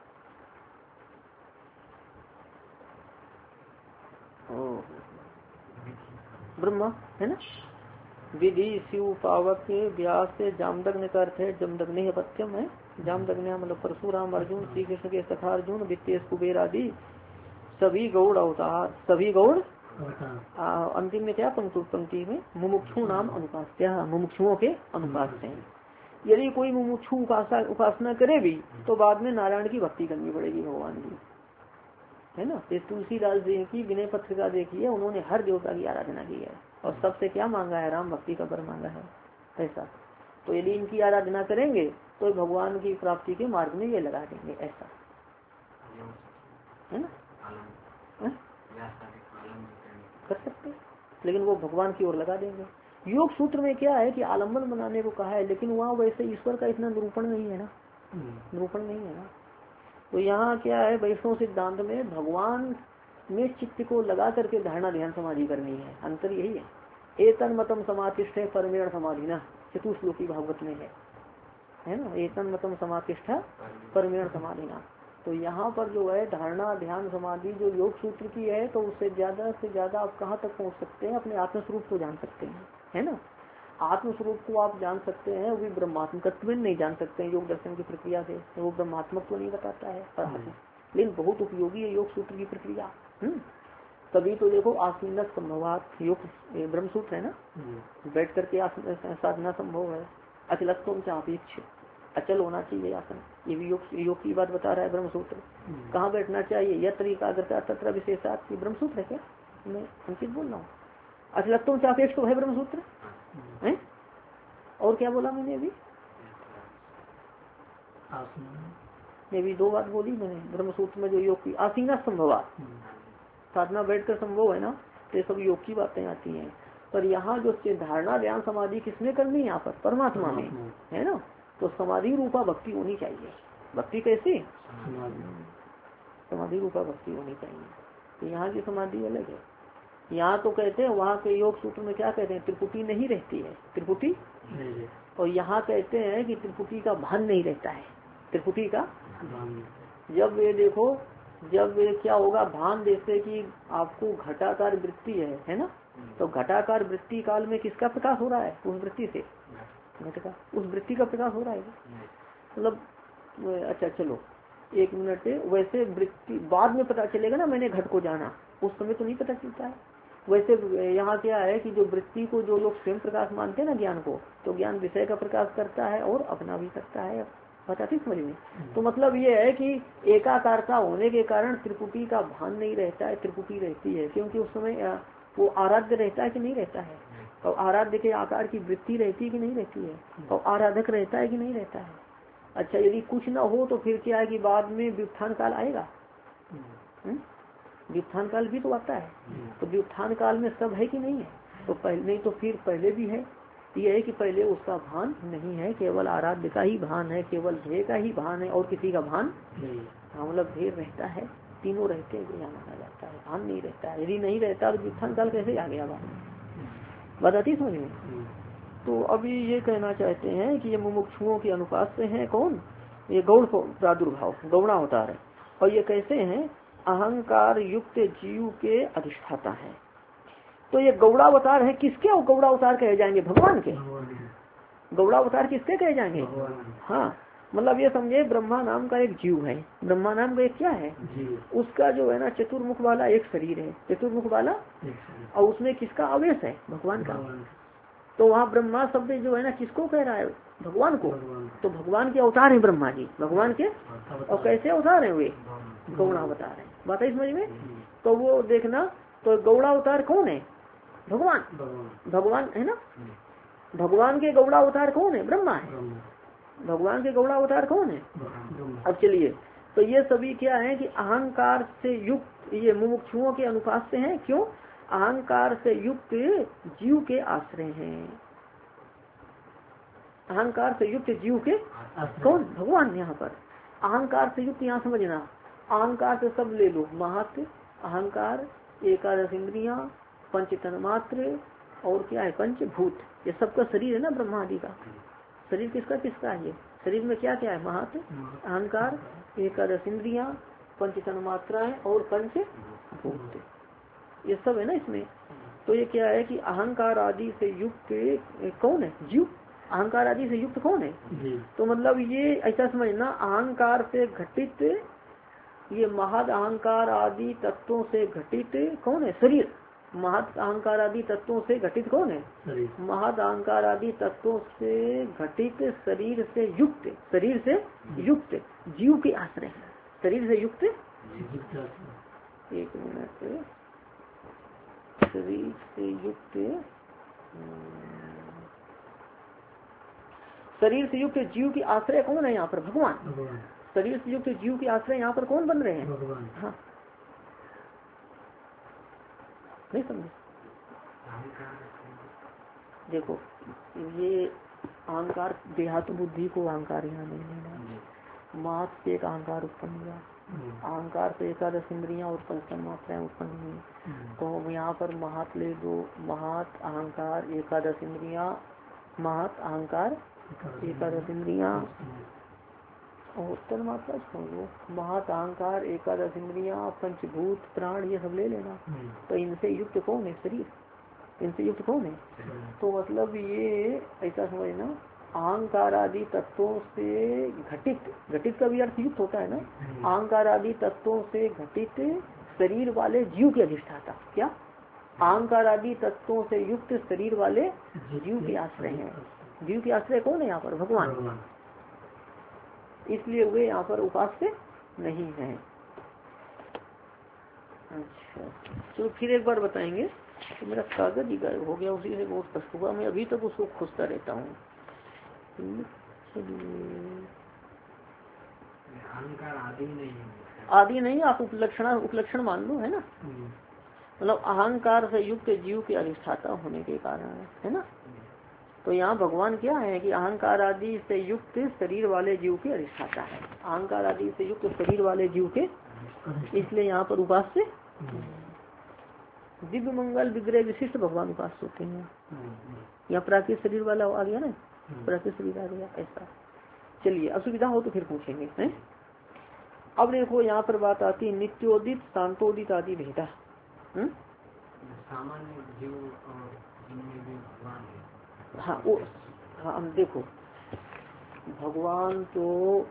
ब्रह्मा है ना। विधि, शिव, पावक, व्यास, जामदग्नि का अर्थ है जमदग्नि पत्यम है। जामदग्नि मतलब परशुराम, अर्जुन, श्री कृष्ण के सखा अर्जुन, वित्तेश, कुबेर आदि सभी गौड़ अवतार, सभी गौड़। अंतिम में क्या पंक्ति में मुमुक्षु नाम अनुपास्य, मुमुक्षुओं के अनुपास्य हैं। यदि कोई मुमुक्षु उपासना करे भी तो बाद में नारायण की भक्ति करनी पड़ेगी भगवान की, है ना। तो तुलसीदास जी की विनय पत्रिका देखिए, उन्होंने हर देवता की आराधना की है और सबसे क्या मांगा है, राम भक्ति का वर मांगा है ऐसा। तो यदि इनकी आराधना करेंगे तो भगवान की प्राप्ति के मार्ग में ये लगा देंगे, ऐसा है ना। कर सकते, लेकिन वो भगवान की ओर लगा देंगे। योग सूत्र में क्या है कि आलम्बन बनाने को कहा है, लेकिन वहाँ वैसे ईश्वर का इतना निरूपण नहीं है ना, निरूपण नहीं है ना। तो यहाँ क्या है, वैष्णव सिद्धांत में भगवान में चित्त को लगा करके धारणा ध्यान समाधि करनी है, अंतर यही है। एतन मतम समातिष्ठ परमेण समाधि ना, चतुश्लोकी भागवत में है ना। एतन मतम समातिष्ठ परमेण समाधि ना। तो यहाँ पर जो है धारणा ध्यान समाधि जो योग सूत्र की है, तो उससे ज्यादा आप कहाँ तक पहुँच सकते हैं, अपने आत्मस्वरूप को जान सकते हैं, है ना। आत्मस्वरूप को आप जान सकते हैं, वो भी ब्रह्मात्मकत्व में नहीं जान सकते हैं योग दर्शन की प्रक्रिया से, वो ब्रह्मात्मक तो नहीं बताता है पर लेकिन बहुत उपयोगी है योग सूत्र की प्रक्रिया। तभी तो देखो आसीन संभवात योग ब्रह्म सूत्र है ना, बैठ करके साधना संभव है। अचलत्व चापेक्ष, अचल होना चाहिए आसन, ये भी योग की बात बता रहा है ब्रह्म सूत्र। कहाँ बैठना चाहिए, यत्र एकाग्रता तत्र विशेषात, की ब्रह्म सूत्र है क्या, मैं अंकित बोल रहा हूँ। अचलत्व चापेक्ष तो है ब्रह्म सूत्र है। और क्या बोला मैंने अभी, ये भी दो बात बोली मैंने ब्रह्म सूत्र में, जो योग की आसीना संभवात, साधना बैठकर संभव है ना, तो ये सब योग की बातें आती हैं। पर यहाँ जो धारणा ध्यान समाधि किसमें करनी है, यहाँ पर परमात्मा में, है ना। तो समाधि रूपा भक्ति होनी चाहिए। भक्ति कैसी, समाधि रूपा भक्ति होनी चाहिए। तो यहाँ की समाधि अलग है। यहाँ तो कहते हैं, वहाँ के योग सूत्र में क्या कहते हैं, त्रिपुटी नहीं रहती है, त्रिपुटी। और यहाँ कहते हैं कि त्रिपुटी का भान नहीं रहता है, त्रिपुटी का। जब ये देखो, जब ये क्या होगा, भान जैसे कि आपको घटाकार वृत्ति है ना, तो घटाकार वृत्ति काल में किसका प्रकाश हो रहा है, उस वृत्ति से घट का, उस वृत्ति का प्रकाश हो रहा है मतलब। अच्छा चलो एक मिनट, वैसे वृत्ति बाद में पता चलेगा ना, मैंने घट को जाना, उस समय तो नहीं पता चलता है। वैसे यहाँ क्या है कि जो वृत्ति को जो लोग स्वयं प्रकाश मानते हैं ना ज्ञान को, तो ज्ञान विषय का प्रकाश करता है और अपना भी करता है, बताती समझ में। तो मतलब ये है कि एकाकारता होने के कारण त्रिपुटी का भान नहीं रहता है, त्रिपुटी रहती है, क्योंकि उस समय वो आराध्य रहता है कि नहीं रहता है, और आराध्य के आकार की वृत्ति रहती है कि नहीं रहती है, और आराधक रहता है कि नहीं रहता है। अच्छा यदि कुछ न हो तो फिर क्या है कि बाद में व्युत्थान काल आएगा, व्युत्थान काल भी तो आता है। तो व्युत्थान काल में सब है कि नहीं है, तो पहले नहीं तो फिर पहले भी है। ये है कि पहले उसका भान नहीं है, केवल आराध्य का ही भान है, केवल ध्येय का ही भान है, और किसी का भान नहीं। हाँ मतलब ध्येय रहता है, तीनों रहते हैं, यहाँ माना जाता है, भान नहीं रहता है। यदि नहीं रहता तो व्युत्थान काल कैसे आ गया बताती समझ में। तो अभी ये कहना चाहते हैं कि ये मुमुक्षुओं के अनुपात से है कौन, ये गौड़ प्रादुर्भाव, गौड़ा अवतार है। और ये कैसे हैं, अहंकार युक्त जीव के अधिष्ठाता है। तो ये गौड़ावतार है, किसके गौड़ावतार कहे जाएंगे, भगवान के। गौड़ावतार किसके कहे जाएंगे, हाँ मतलब ये समझे ब्रह्मा नाम का एक जीव है, ब्रह्मा नाम का एक क्या है, उसका जो है ना चतुर्मुख वाला एक शरीर है, चतुर्मुख वाला, और उसमें किसका आवेश है, भगवान का। तो वहाँ ब्रह्मा शब्द जो है ना किसको कह रहा है, भगवान को। तो भगवान के अवतार है ब्रह्मा जी, भगवान के। और कैसे अवतार है वे, गौणावतार है। बात है समझ में। तो वो देखना, तो गौणावतार कौन है, भगवान, भगवान है ना। भगवान के गौणावतार कौन है, ब्रह्मा है। भगवान के गौणावतार कौन है। अब चलिए, तो ये सभी क्या है कि अहंकार से युक्त, ये मुमुक्षुओं के अनुपात से हैं। क्यों, अहंकार से युक्त जीव के आश्रय हैं। अहंकार से युक्त जीव के कौन, भगवान। यहाँ पर अहंकार से युक्त, यहाँ समझना, अहंकार से सब ले लो, महत, अहंकार, एकादश इंद्रियां, पंच तन्मात्र और क्या है, पंचभूत। ये सबका शरीर है ना ब्रह्मा आदि का। शरीर किसका किसका है, ये शरीर में क्या क्या है, महत, अहंकार, एकादश इंद्रियां, पंच तन्मात्राएं और पंचभूत, ये सब है ना इसमें। तो ये क्या है कि अहंकार आदि से युक्त कौन है, जीव। अहंकार आदि से युक्त कौन है, तो मतलब ये ऐसा समझना, अहंकार से घटित, ये महद अहंकार आदि तत्वों से घटित कौन है, शरीर। महद अहंकार आदि तत्वों से घटित कौन है, महद अहंकार आदि तत्वों से घटित शरीर से युक्त, शरीर से युक्त जीव के आश्रय है। शरीर से युक्त, एक मिनट, शरीर से युक्त, शरीर से युक्त जीव की आश्रय कौन है यहाँ पर, भगवान। शरीर से युक्त जीव के आश्रय यहाँ पर कौन बन रहे हैं, भगवान। हाँ, नहीं समझे। देखो ये अहंकार, देहात बुद्धि को अहंकार यहाँ नहीं लेना। मात से एक अहंकार उत्पन्न हुआ, अहंकार से एकादश इंद्रियां और पंच मात्राएं उत्पन्न हुई। तो यहाँ पर महत ले दो, महत अहंकार एकादश इंद्रियां, महत अहंकार एकादश इंद्रियां और तन्मात्रा छोड़ो, महत अहंकार एकादश इंद्रियां पंचभूत प्राण, ये सब ले लेना। तो इनसे युक्त कौन है, शरीर। इनसे युक्त कौन है, तो मतलब ये ऐसा समझना, अहंकार आदि तत्वों से घटित, घटित का भी अर्थ युक्त होता है ना, अहंकार आदि तत्वों से घटित शरीर वाले जीव के अधिष्ठाता। क्या, अहंकार आदि तत्वों से युक्त शरीर वाले जीव के आश्रय हैं। जीव के आश्रय कौन है यहाँ पर, भगवान। इसलिए वे यहाँ पर उपास्य नहीं है। अच्छा, तो फिर एक बार बताएंगे। तो मेरा कागज ही गायब हो गया, उसी से बहुत कष्ट हुआ, मैं अभी तक उसको खोजता रहता हूँ। अहंकार आदि नहीं है, आदि नहीं, आप उपलक्षण मान लो, है ना। मतलब अहंकार से युक्त जीव के अधिष्ठाता होने के कारण, है ना। तो यहाँ भगवान क्या है कि अहंकार आदि से युक्त शरीर वाले जीव के अधिष्ठाता है। अहंकार आदि से युक्त शरीर वाले जीव के, इसलिए यहाँ पर उपास्य, दिव्य मंगल विग्रह विशिष्ट भगवान उपास्य होते हैं। यहाँ प्राकृतिक शरीर वाला आ गया ना, प्राकृतिक शरीर आ गया ऐसा। चलिए, असुविधा हो तो फिर पूछेंगे, हैं। अब देखो यहाँ पर बात आती है नित्योदित शांतोदित आदि भेदा। सामान्य जीव और जिनमें भी भगवान है। हाँ वो, हाँ हम देखो, भगवान तो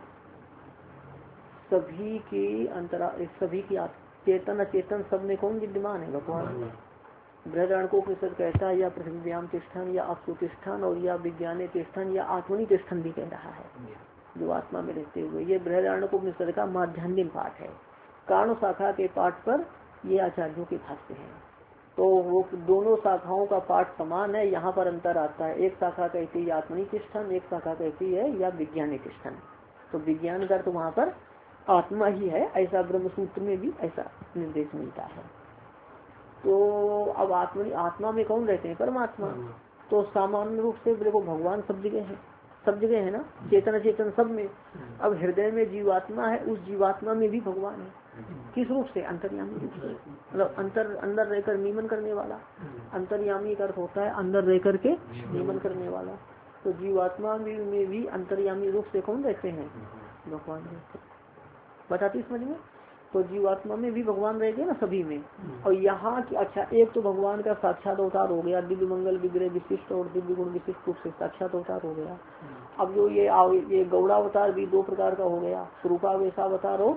सभी की अंतरा, सभी की चेतन अचेतन सब में कौन विद्यमान है, भगवान। बृहदारण्यकोपनिषद कहता है या पृथ्व्याम तिष्ठन या आपसु तिष्ठन और या विज्ञाने तिष्ठन या आत्मनि तिष्ठन भी कह रहा है, जो आत्मा में रहते हुए। ये बृहदारण्यकोपनिषद का माध्यान्हिक पाठ है। कारण शाखा के पाठ पर ये आचार्यों के भाष्य हैं। तो वो दोनों शाखाओं का पाठ समान है, यहाँ पर अंतर आता है। एक शाखा कहती है आत्मनि तिष्ठन, एक शाखा कहती है या विज्ञाने तिष्ठन। तो विज्ञान का तो वहाँ पर आत्मा ही है, ऐसा ब्रह्म सूत्र में भी ऐसा निर्देश मिलता है। तो अब आत्मा में कौन रहते हैं, परमात्मा। तो सामान्य रूप से देखो भगवान सब जगह है, सब जगह है ना, चेतन अचेतन सब में। अब हृदय में जीवात्मा है, उस जीवात्मा में भी भगवान है। किस रूप से, अंतर्यामी रूप से, मतलब अंदर रहकर नियमन करने वाला। अंतर्यामी का अर्थ होता है अंदर रह करके नियमन करने वाला। तो जीवात्मा में भी अंतर्यामी रूप से कौन रहते हैं, भगवान रहते हैं। बताती समझ में। तो जीवात्मा में भी भगवान रहेंगे ना सभी में। और यहाँ की, अच्छा, एक तो भगवान का साक्षात अवतार हो गया, दिव्य मंगल विग्रह विशिष्ट और दिव्य गुण विशिष्ट रूप से साक्षात अवतार हो गया। अब जो ये गौड़ावतार भी दो प्रकार का हो गया, स्वरूपावेशावतार और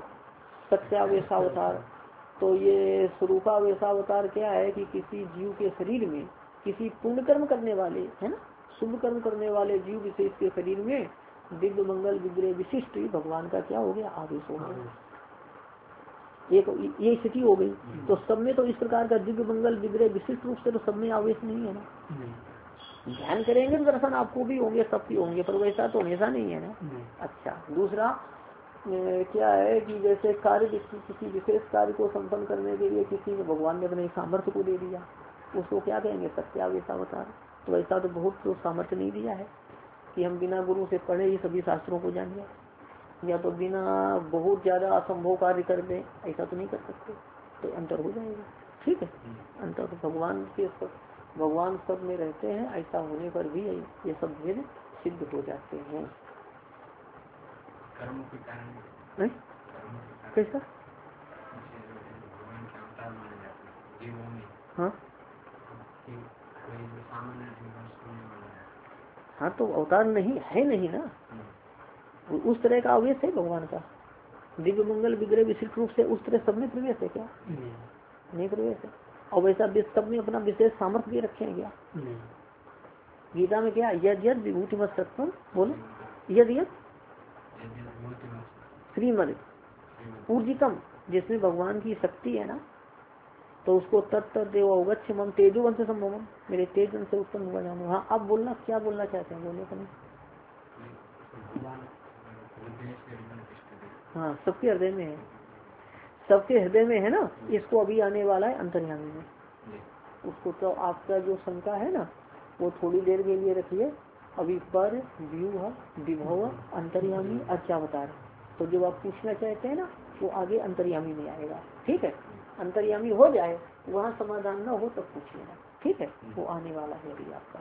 सत्यावेशावतार। तो ये स्वरूपावेशावतार क्या है कि किसी जीव के शरीर में किसी पुण्य कर्म करने वाले है ना, शुभ कर्म करने वाले जीव विशेष के शरीर में दिव्य मंगल विग्रह विशिष्ट भगवान का क्या हो गया, आवेश हो गया। एक ये स्थिति हो गई। तो सब में तो इस प्रकार का दिव्य मंगल विग्रह विशिष्ट रूप से तो सब में आवेश नहीं है ना। ध्यान करेंगे तो दर्शन आपको भी होंगे, सबकी होंगे, पर वैसा तो हमेशा नहीं है ना। अच्छा, दूसरा क्या है कि जैसे कार्य किसी विशेष कार्य को संपन्न करने के लिए किसी ने भगवान ने अपने सामर्थ्य को दे दिया, उसको क्या कहेंगे, सत्यावेश अवतार। तो ऐसा तो बहुत तो सामर्थ्य नहीं दिया है कि हम बिना गुरु से पढ़े ही सभी शास्त्रों को जान जाए, या तो बिना बहुत ज्यादा असंभव कार्य कर दे, ऐसा तो नहीं कर सकते, तो अंतर हो जाएगा। ठीक है, अंतर तो भगवान सब में रहते हैं, ऐसा होने पर भी ये सब भेद सिद्ध हो जाते हैं। कर्म के कारण कैसा, भगवान के अवतार माने जाते हैं जीवों में। हाँ सामान्य हाँ, तो अवतार नहीं है नहीं ना, उस तरह का आवेश है भगवान का। दिव्य मंगल विग्रह विशिष्ट रूप से उस तरह सब में प्रवेश है क्या, नहीं प्रवेश है। और वैसा सब में अपना विशेष सामर्थ्य भी रखे हैं क्या। गीता में क्या, यद यद विभूति मत सत्वम बोलो, यद यद श्रीमद ऊर्जितम, जिसमें भगवान की शक्ति है ना, तो उसको तत्त देव अवगच्छ मम तेजोवन से संभवम, मेरे तेजन से उत्पन्न हुआ जानो। हाँ, अब बोलना, क्या बोलना चाहते हैं, बोलने का नहीं। हाँ, सबके हृदय में है, सबके हृदय में है ना। इसको अभी आने वाला है अंतर्यामी में, उसको तो आपका जो शंका है ना वो थोड़ी देर के लिए रखिए। अभी पर व्यूह विभव अंतर्यामी अर्चावतार, तो जो आप पूछना चाहते हैं ना वो आगे अंतर्यामी में आएगा। ठीक है, अंतर्यामी हो जाए, वहाँ समाधान न हो तब पूछ लेना। ठीक है, वो आने वाला है अभी आपका।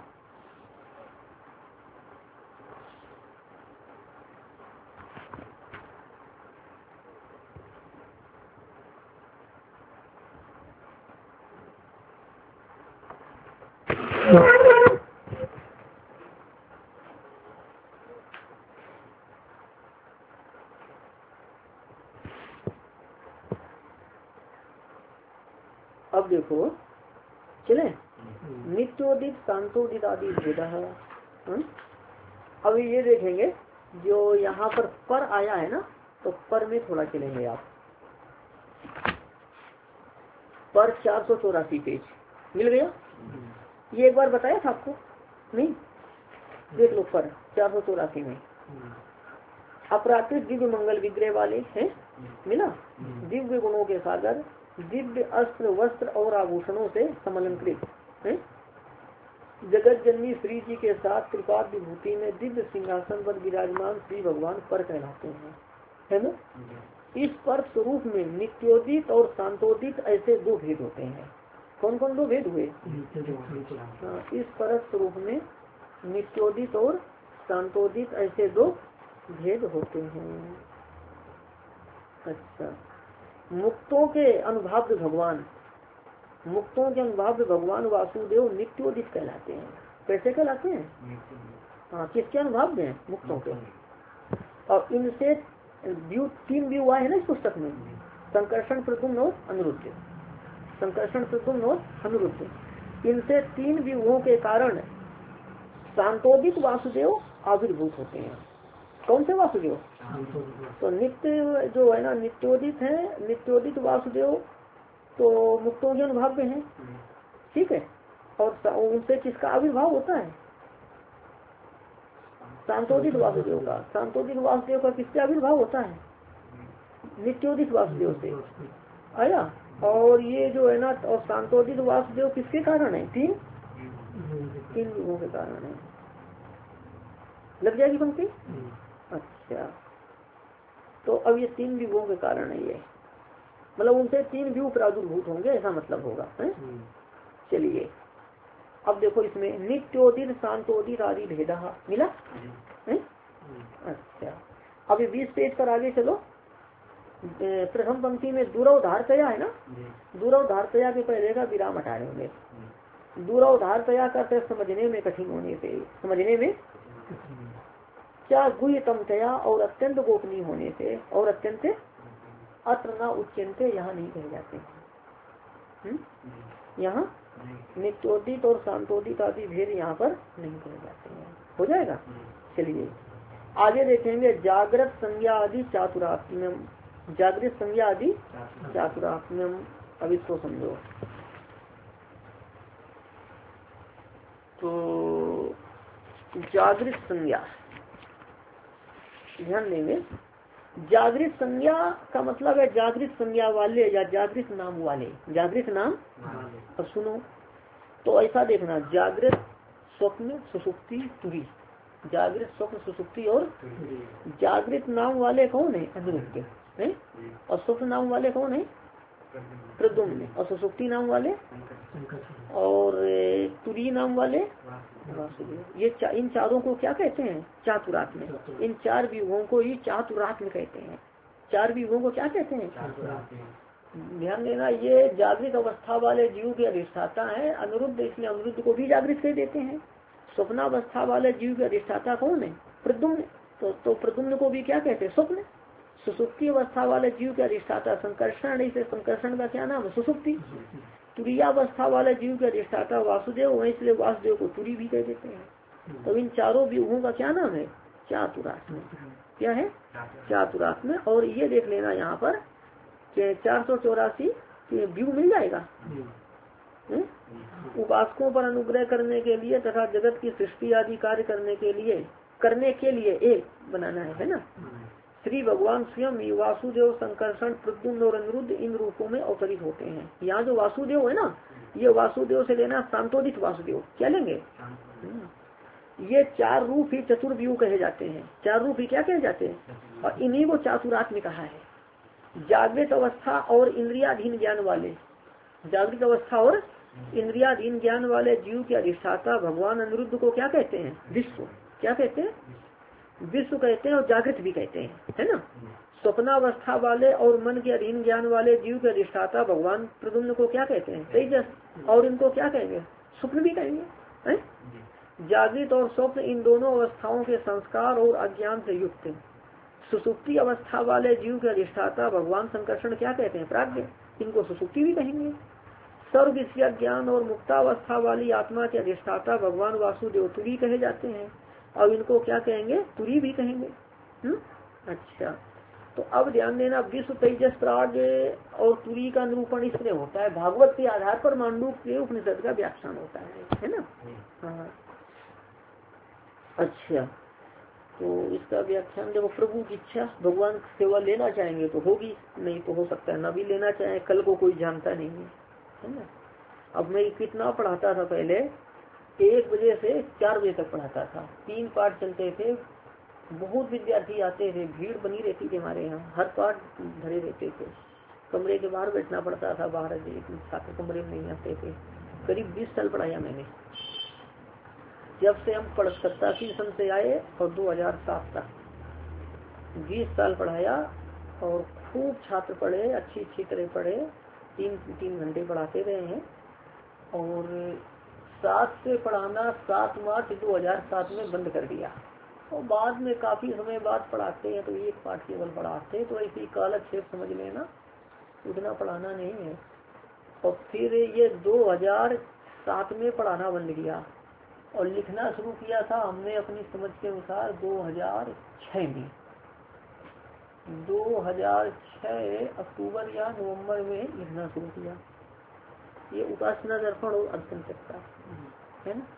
अब देखो चले, नित्योदित शांतोदित आदि भेद है। अभी ये देखेंगे जो यहाँ पर आया है ना, तो पर में थोड़ा चलेंगे आप। पर 484 पेज मिल गया। ये एक बार बताया था आपको नहीं, देख लो पर 484 में अपराकृत दिव्य मंगल विग्रह वाले हैं, मिला। दिव्य गुणों के सागर, दिव्य अस्त्र वस्त्र और आभूषणों से समलंकृत है, जगत जननी श्री जी के साथ कृपा विभूति में दिव्य सिंहासन पर विराजमान श्री भगवान पर कहलाते हैं, है ना। इस पर स्वरूप में नित्योदित और शांतोदित ऐसे दो भेद होते हैं। कौन कौन दो भेद हुए। हाँ, इस पर स्वरूप में नित्योदित और शांतोदित ऐसे दो भेद होते हैं। अच्छा, मुक्तों के अनुभाव्य भगवान, मुक्तों के अनुभाव्य भगवान वासुदेव नित्योदित कहलाते हैं। कैसे कहलाते हैं। हाँ, किसके अनुभाव्य हैं, मुक्तों के। और इनसे तीन व्यू आए हैं ना इस पुस्तक में, संकर्षण प्रद्युम्न और अनिरुद्ध, संकर्षण प्रद्युम्न और अनिरुद्ध। इनसे तीन व्यूहों के कारण शांतोदित वासुदेव आविर्भूत होते हैं। कौन से वासुदेव, तो नित्य जो है ना नित्योदित है, नित्योदित वासुदेव तो मुक्तों के अनुभाव में है। ठीक है, और उनसे किसका आविर्भाव होता है, शांतोदित वासुदेव का। शांतोदित वासुदेव का किससे आविर्भाव होता है, नित्योदित वासुदेव से आया। और ये जो है ना, और शांतोदित वासुदेव किसके कारण है, तीन लोगों के कारण है। लग जाएगी पंक्ति। अच्छा, तो अब ये तीन विभुओं के कारण है, ये मतलब उनसे तीन व्यू प्रादुर्भूत होंगे, ऐसा मतलब होगा। चलिए अब देखो इसमें नित्योदित शांतोदित आदि भेदा मिला है। अच्छा, अभी 20 पेज पर आगे चलो। प्रथम पंक्ति में दूरवधारतया है ना, दूरवधारतया के पहले का विराम हटाए होंगे। दूरवधारतया का समझने में कठिन होने से, समझने में क्या गुह्यतमतया और अत्यंत गोपनीय होने से, और अत्यंत अत्र न उच्यन्ते यहाँ नहीं कहे जाते हैं। यहाँ नित्योदित और शांतोदित आदि भेद यहाँ पर नहीं कहे जाते हैं। हो जाएगा। चलिए आगे देखेंगे। जागृत संज्ञा आदि चातुरात्म्यम, जागृत संज्ञा आदि चातुरात्म्यम। अब इसको समझो। तो जागृत संज्ञा ध्यान देंगे। जागृत संज्ञा का मतलब है जागृत संज्ञा वाले या जागृत नाम वाले, जागृत नाम। अब सुनो तो ऐसा देखना, जागृत स्वप्न सुषुप्ति तुरी, जागृत स्वप्न सुषुप्ति और जागृत नाम वाले कौन है? अनिरुद्ध है। और स्वप्न नाम वाले कौन है? प्रद्युम्न। और सुषुप्ति नाम वाले और तुरी नाम वाले वासुदेव। ये इन चारों को क्या कहते हैं? चातुरात्म्य। इन चार व्यूहों को ही चातुरात्म्य कहते हैं। चार व्यूहों को क्या कहते हैं? ध्यान देना, ये जागृत अवस्था वाले जीव के अधिष्ठाता है अनिरुद्ध, इसलिए अनिरुद्ध को भी जागृत कह देते हैं। स्वप्नावस्था वाले जीव के अधिष्ठाता कौन है? प्रद्युम्न। तो प्रद्युम्न को भी क्या कहते हैं? स्वप्न। सुसुप्ति अवस्था वाले जीव के अधिष्ठाता संकर्षण, इसे संकर्षण का क्या नाम है? सुसुप्ति। तुरीयावस्था वाले जीव के अधिष्ठाता वासुदेव, इसलिए वासुदेव को तुरी भी कह देते हैं। तो इन चारों व्यूहों का क्या नाम है? चातुरात्म्य। क्या है? चातुरात्म्य। और ये देख लेना यहाँ पर 484 व्यू मिल जाएगा। उपासकों पर अनुग्रह करने के लिए तथा जगत की सृष्टि आदि कार्य करने के लिए एक बनाना है ना। श्री भगवान स्वयं वासुदेव, संकर्षण, प्रद्युम्न और अनिरुद्ध इन रूपों में अवतरित होते हैं। यहाँ जो वासुदेव है ना, ये वासुदेव से लेना शांतोदित वासुदेव। क्या लेंगे? ये चार रूप ही चतुर्व्यूह कहे जाते हैं। चार रूप ही क्या कहे जाते हैं? और इन्हीं को चातुरात्म्य कहा है। जागृत अवस्था और इंद्रियाधीन ज्ञान वाले, जागृत अवस्था और इंद्रियाधीन ज्ञान वाले जीव के अधिष्ठाता भगवान अनिरुद्ध को क्या कहते हैं? विश्व। क्या कहते हैं? विश्व कहते हैं और जागृत भी कहते हैं, है ना। स्वप्नावस्था वाले और मन के अधीन ज्ञान वाले जीव के अधिष्ठाता भगवान प्रद्युम्न को क्या कहते हैं? तेजस। और इनको क्या कहेंगे? स्वप्न भी कहेंगे, है? जागृत और स्वप्न इन दोनों अवस्थाओं के संस्कार और अज्ञान से युक्त सुसुप्ति अवस्था वाले जीव के अधिष्ठाता भगवान संकर्षण क्या कहते हैं? प्राज्ञ। इनको सुसुप्ति भी कहेंगे। सर्व विषय ज्ञान और मुक्तावस्था वाली आत्मा के अधिष्ठाता भगवान वासुदेव तुरी कहे जाते हैं। और इनको क्या कहेंगे? तुरी भी कहेंगे। अच्छा, तो अब ध्यान देना, विश्व, तेजस, प्राग और तुरी का निरूपण इसलिए होता है, भागवत के आधार पर मांडूक्य के उपनिषद का व्याख्यान होता है ना। हाँ, अच्छा, तो इसका व्याख्यान देखो, प्रभु की इच्छा, भगवान सेवा लेना चाहेंगे तो होगी, नहीं तो हो सकता है न भी लेना चाहे, कल को कोई जानता नहीं है ना। अब मैं कितना पढ़ाता था पहले, 1 बजे से 4 बजे तक पढ़ाता था, 3 पाठ चलते थे, बहुत विद्यार्थी आते थे, भीड़ बनी रहती थी हमारे यहाँ, हर पाठ भरे रहते थे, कमरे के बाहर बैठना पड़ता था, बाहर छात्र कमरे में नहीं आते थे। करीब 20 साल पढ़ाया मैंने, जब से हम 87 सन से आए और 2007 तक 20 साल पढ़ाया और खूब छात्र पढ़े, अच्छी तरह पढ़े, 3 घंटे पढ़ाते रहे हैं। और 7 से पढ़ाना 7 मार्च 2007 में बंद कर दिया, और बाद में काफी समय बाद पढ़ाते हैं तो 1 पाठ केवल पढ़ाते, तो ऐसी कालक्षेप समझ लेना, उतना पढ़ाना नहीं है। और फिर ये 2007 में पढ़ाना बंद किया और लिखना शुरू किया था हमने अपनी समझ के अनुसार 2006 में, 2006 अक्टूबर या नवंबर में लिखना शुरू किया। ये उपासना दर्पण और अर्थसंचक का है ना,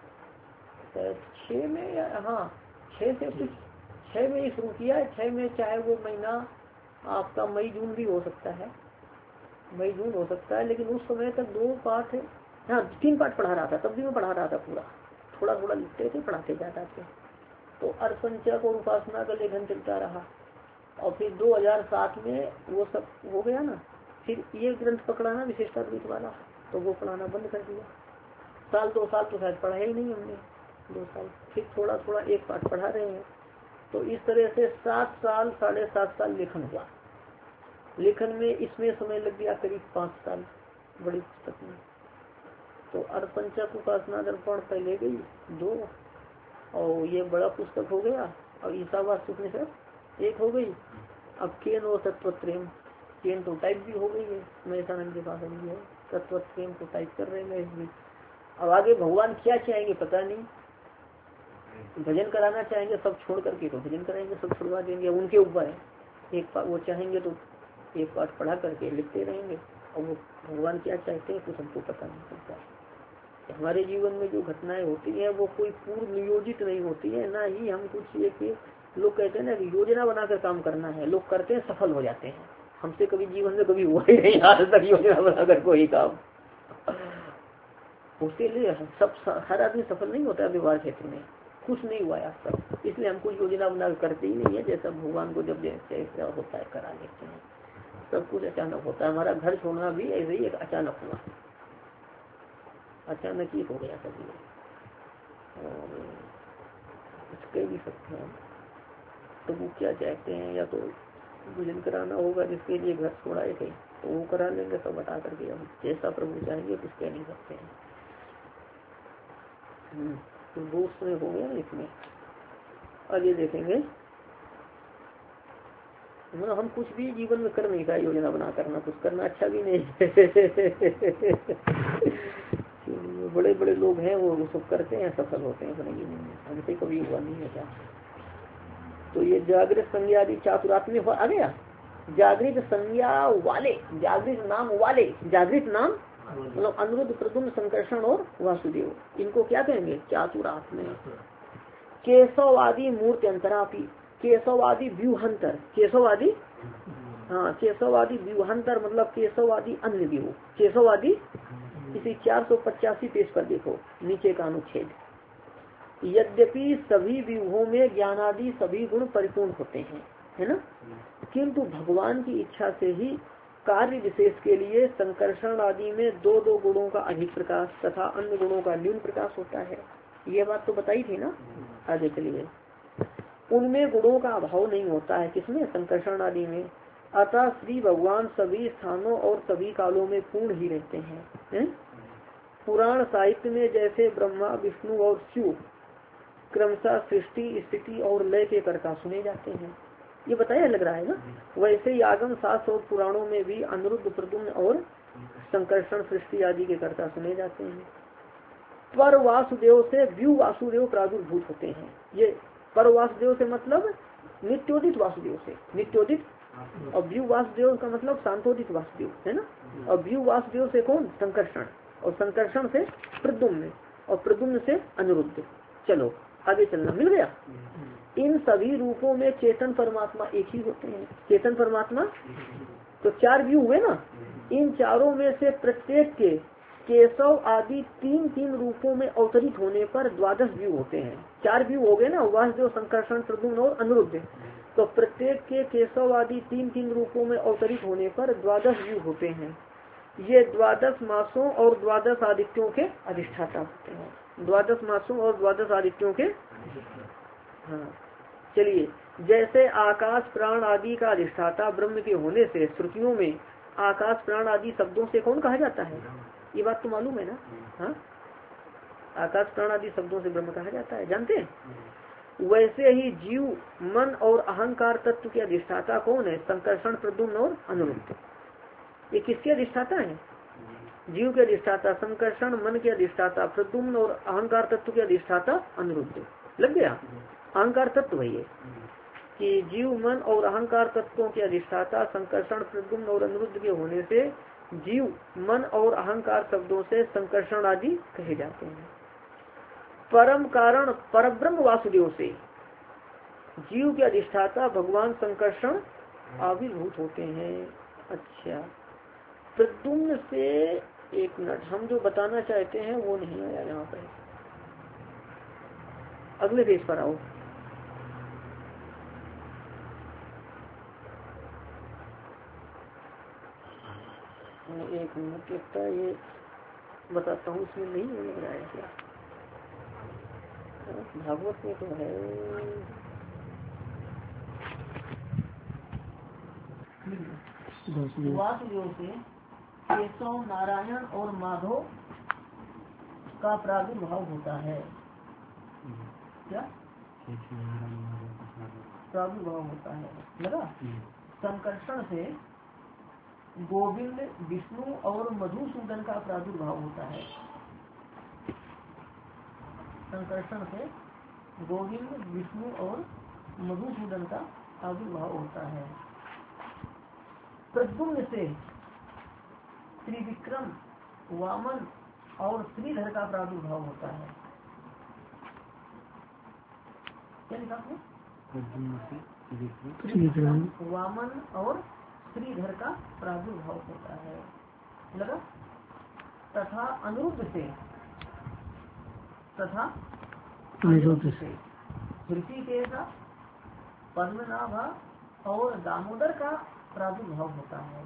6 में, हाँ 6 से कुछ 6 में ही शुरू किया है। 6 में चाहे वो महीना आपका मई जून भी हो सकता है, मई जून हो सकता है, लेकिन उस समय तक 2 पाठ, हाँ 3 पाठ पढ़ा रहा था, तब भी मैं पढ़ा रहा था पूरा, थोड़ा थोड़ा लिखते थे, पढ़ाते जाता थे। तो अर्थसंचक और उपासना का लेखन चलता रहा, और फिर 2007 में वो सब हो गया ना, फिर ये ग्रंथ पकड़ाना विशेषाद्वैत वाला, तो वो पढ़ाना बंद कर दिया। 1-2 साल तो शायद पढ़ा ही नहीं हमने, 2 साल, फिर थोड़ा थोड़ा 1 पाठ पढ़ा रहे हैं। तो इस तरह से 7 साल 7.5 साल लेखन हुआ। लेखन में इसमें समय लग गया करीब 5 साल बड़ी पुस्तक में। तो अर्थपंचक उपासना दर्पण पहले गई 2, और ये बड़ा पुस्तक हो गया, और ईसावास्य उपनिषद 1 हो गई। अब केन और तत्वत्रयम, केन तो टाइप भी हो गई है, महेशानंद के पास अभी है, तत्व प्रेम को टाइप कर रहे हैं इसमें। अब आगे भगवान क्या चाहेंगे पता नहीं। भजन कराना चाहेंगे सब छोड़ करके तो भजन कराएंगे, सब छुड़वा देंगे, उनके ऊपर है। एक पाठ वो चाहेंगे तो एक पाठ पढ़ा करके लिखते रहेंगे। और वो भगवान क्या चाहते हैं कुछ हमको पता नहीं चलता। हमारे जीवन में जो घटनाएं होती हैं वो कोई पूर्व नियोजित नहीं होती है, ना ही हम कुछ ये कि लोग कहते हैं ना कि योजना बनाकर काम करना है, लोग करते हैं सफल हो जाते हैं। हमसे कभी जीवन में कभी हुआ ही नहीं आज तक योजना बनाकर कोई काम। उसके लिए सब हर आदमी सफल नहीं होता है व्यवहार क्षेत्र में, कुछ नहीं हुआ आज तक। इसलिए हम कुछ योजना बना करते ही नहीं है। जैसा भगवान को जब जैसे होता है करा लेते हैं। सब कुछ अचानक होता है। हमारा घर छोड़ना भी ऐसे ही एक अचानक हुआ, अचानक ही हो गया कभी। और कुछ कह भी सकते हैं तो वो क्या चाहते हैं, या तो भोजन कराना होगा जिसके लिए घर छोड़ाए थे तो वो करा लेंगे, सब बता करके हम जैसा प्रभु चाहेंगे कुछ कह नहीं सकते हैं। तो वो उसमें हो गया ना इसमें। आगे देखेंगे मतलब हम कुछ भी जीवन में कर नहीं पाए योजना बना करना, कुछ करना अच्छा भी नहीं है। बड़े बड़े लोग हैं वो सब करते हैं सफल होते हैं, बनेगी नहीं, हमसे कभी हुआ नहीं है क्या। तो ये जागृत संज्ञा आदि चातुरात्म्य आ गया। जागृत संज्ञा वाले, जागृत नाम वाले, जागृत नाम मतलब अनिरुद्ध प्रद्युम्न संकर्षण और वासुदेव, इनको क्या कहेंगे चातुरात्म्य। केशववादी मूर्ति अंतरापी, केशववादी व्यूहंतर, केशववादी हाँ केशववादी व्यूहंतर मतलब केशववादी अन्य व्यूह, केशववादी इसी 485 पेज पर देखो नीचे का अनुच्छेद। यद्यपि सभी व्यूहों में ज्ञानादि सभी गुण परिपूर्ण होते हैं, है ना, किंतु भगवान की इच्छा से ही कार्य विशेष के लिए संकर्षण आदि में दो दो गुणों का अधिक प्रकाश तथा अन्य गुणों का न्यून प्रकाश होता है। ये बात तो बताई थी ना। आगे चलिए। उनमें गुणों का अभाव नहीं होता है, किसमें संकर्षण आदि में। अतः श्री भगवान सभी स्थानों और सभी कालों में पूर्ण ही रहते हैं। पुराण साहित्य में जैसे ब्रह्मा विष्णु और शिव क्रमशः सृष्टि स्थिति और लय के कर्ता सुने जाते हैं, ये बताया लग रहा है ना। वैसे ही आगम शास्त्र और पुराणों में भी अनिरुद्ध प्रद्युम्न और संकर्षण सृष्टि आदि के कर्ता सुने जाते हैं। पर वासुदेव से व्यू वासुदेव प्रादुर्भूत होते हैं। ये पर वासुदेव से मतलब नित्योदित वासुदेव से, नित्योदित, और व्यू वासुदेव का मतलब शांतोदित वासुदेव है ना। और व्यू वासुदेव से कौन संकर्षण, और संकर्षण से प्रद्युम्न, और प्रद्युम्न से अनिरुद्ध। चलो आगे चलना, मिल गया। इन सभी रूपों में चेतन परमात्मा एक ही होते हैं। चेतन परमात्मा तो चार व्यू हुए ना, इन चारों में से प्रत्येक के केशव आदि तीन तीन रूपों में अवतरित होने पर 12 व्यू होते हैं। चार व्यू हो गए ना, वासुदेव संकर्षण प्रद्युम्न और अनिरुद्ध। तो प्रत्येक के केशव आदि तीन तीन रूपों में अवतरित होने पर 12 व्यू होते हैं। ये 12 मासों और 12 आदित्यों के अधिष्ठाता होते हैं। 12 मासों और 12 आदित्यों के, हाँ चलिए। जैसे आकाश प्राण आदि का अधिष्ठाता ब्रह्म के होने से श्रुतियों में आकाश प्राण आदि शब्दों से कौन कहा जाता है, ये बात तो मालूम है ना। हाँ आकाश प्राण आदि शब्दों से ब्रह्म कहा जाता है, जानते हैं। वैसे ही जीव मन और अहंकार तत्व के अधिष्ठाता कौन है, संकर्षण प्रद्युम्न और अनिरुद्ध। ये किसके अधिष्ठाता है, जीव के अधिष्ठाता संकर्षण, मन के अधिष्ठाता प्रद्युम्न और अहंकार तत्व के अधिष्ठाता अनिरुद्ध। लग गया। अहंकार तत्व है ये कि जीव मन और अहंकार तत्वों के अधिष्ठाता संकर्षण प्रद्युम्न और अनिरुद्ध के होने से जीव मन और अहंकार शब्दों से संकर्षण आदि कहे जाते हैं। परम कारण परब्रह्म वासुदेव से जीव के अधिष्ठाता भगवान संकर्षण आविर्भूत होते हैं। अच्छा, प्रद्युम्न से एक मिनट, हम जो बताना चाहते हैं वो नहीं आया यहाँ पर, अगले पेज पर आओ। एक मिनट लगता है, ये बताता हूँ, इसमें नहीं लग रहा है क्या, भागवत में तो है। वासुदेव से केशव नारायण और माधव का प्रादुर्भाव होता है। क्या प्रादुर्भाव होता है, लगा। संकर्षण से गोविंद विष्णु और मधुसूदन का प्रादुर्भाव होता है। संकर्षण से गोविंद विष्णु और मधुसूदन का आविर्भाव होता है। प्रद्युम्न से त्रिविक्रम वामन और श्रीधर का प्रादुर्भाव होता है। क्या लिखा आपने? त्रिविक्रम वामन और श्रीधर का प्रादुर्भाव होता है। लगा? तथा अनिरुद्ध से ऋषिकेश पद्मनाभ और दामोदर का प्रादुर्भाव होता है।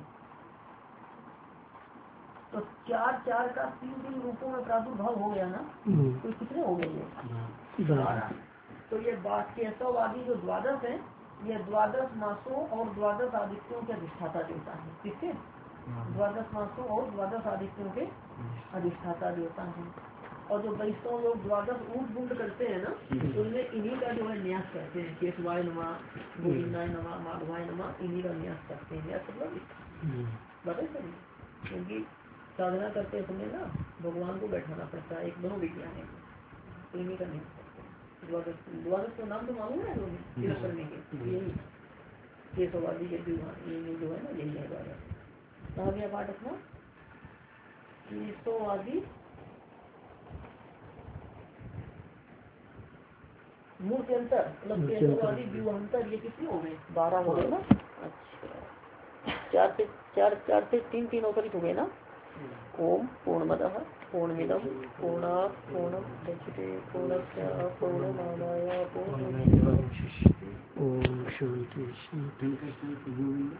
तो 4 का 3 रूपों में प्रादुर्भाव हो गया ना। तो कितने हो गए ये? 12। तो ये केशववादी जो द्वादश है, ये द्वादश मासों और द्वादश आदित्यों के अधिष्ठाता देवता है। किसके? द्वादश मासों और द्वादश आदित्यों के अधिष्ठाता देवता है। और जो वैष्णव लोग द्वादश ऊट बुंड करते हैं ना, उनमें इन्हीं का जो है न्यास करते हैं। केशवाय नमः, गोविंदाय नमः, माधवाय नमः, इन्हीं का न्यास करते हैं। न्यास मतलब बताइए सर, क्योंकि साधना करते समय ना भगवान को बैठाना पड़ता है। एक मनोविज्ञान है, तो इन्हीं का न्यास करते हैं। द्वादश को नाम तो मालूम है तिलक करने के, यही केशवादी के जो है ना, यही है द्वादश। कहा गया पाठ अपना? केशवादी मूल के अंतर मतलब केशवादी व्यूहांतर, ये कितने हो गए? 12 हो गए ना। अच्छा, 4 से 3 होकर हो गए ना। ओम पूर्णमदः पूर्णमिदं पूर्णात् पूर्णमुदच्यते पूर्णस्य पूर्णमादाय पूर्णमेवावशिष्यते। ओम शांति शांति।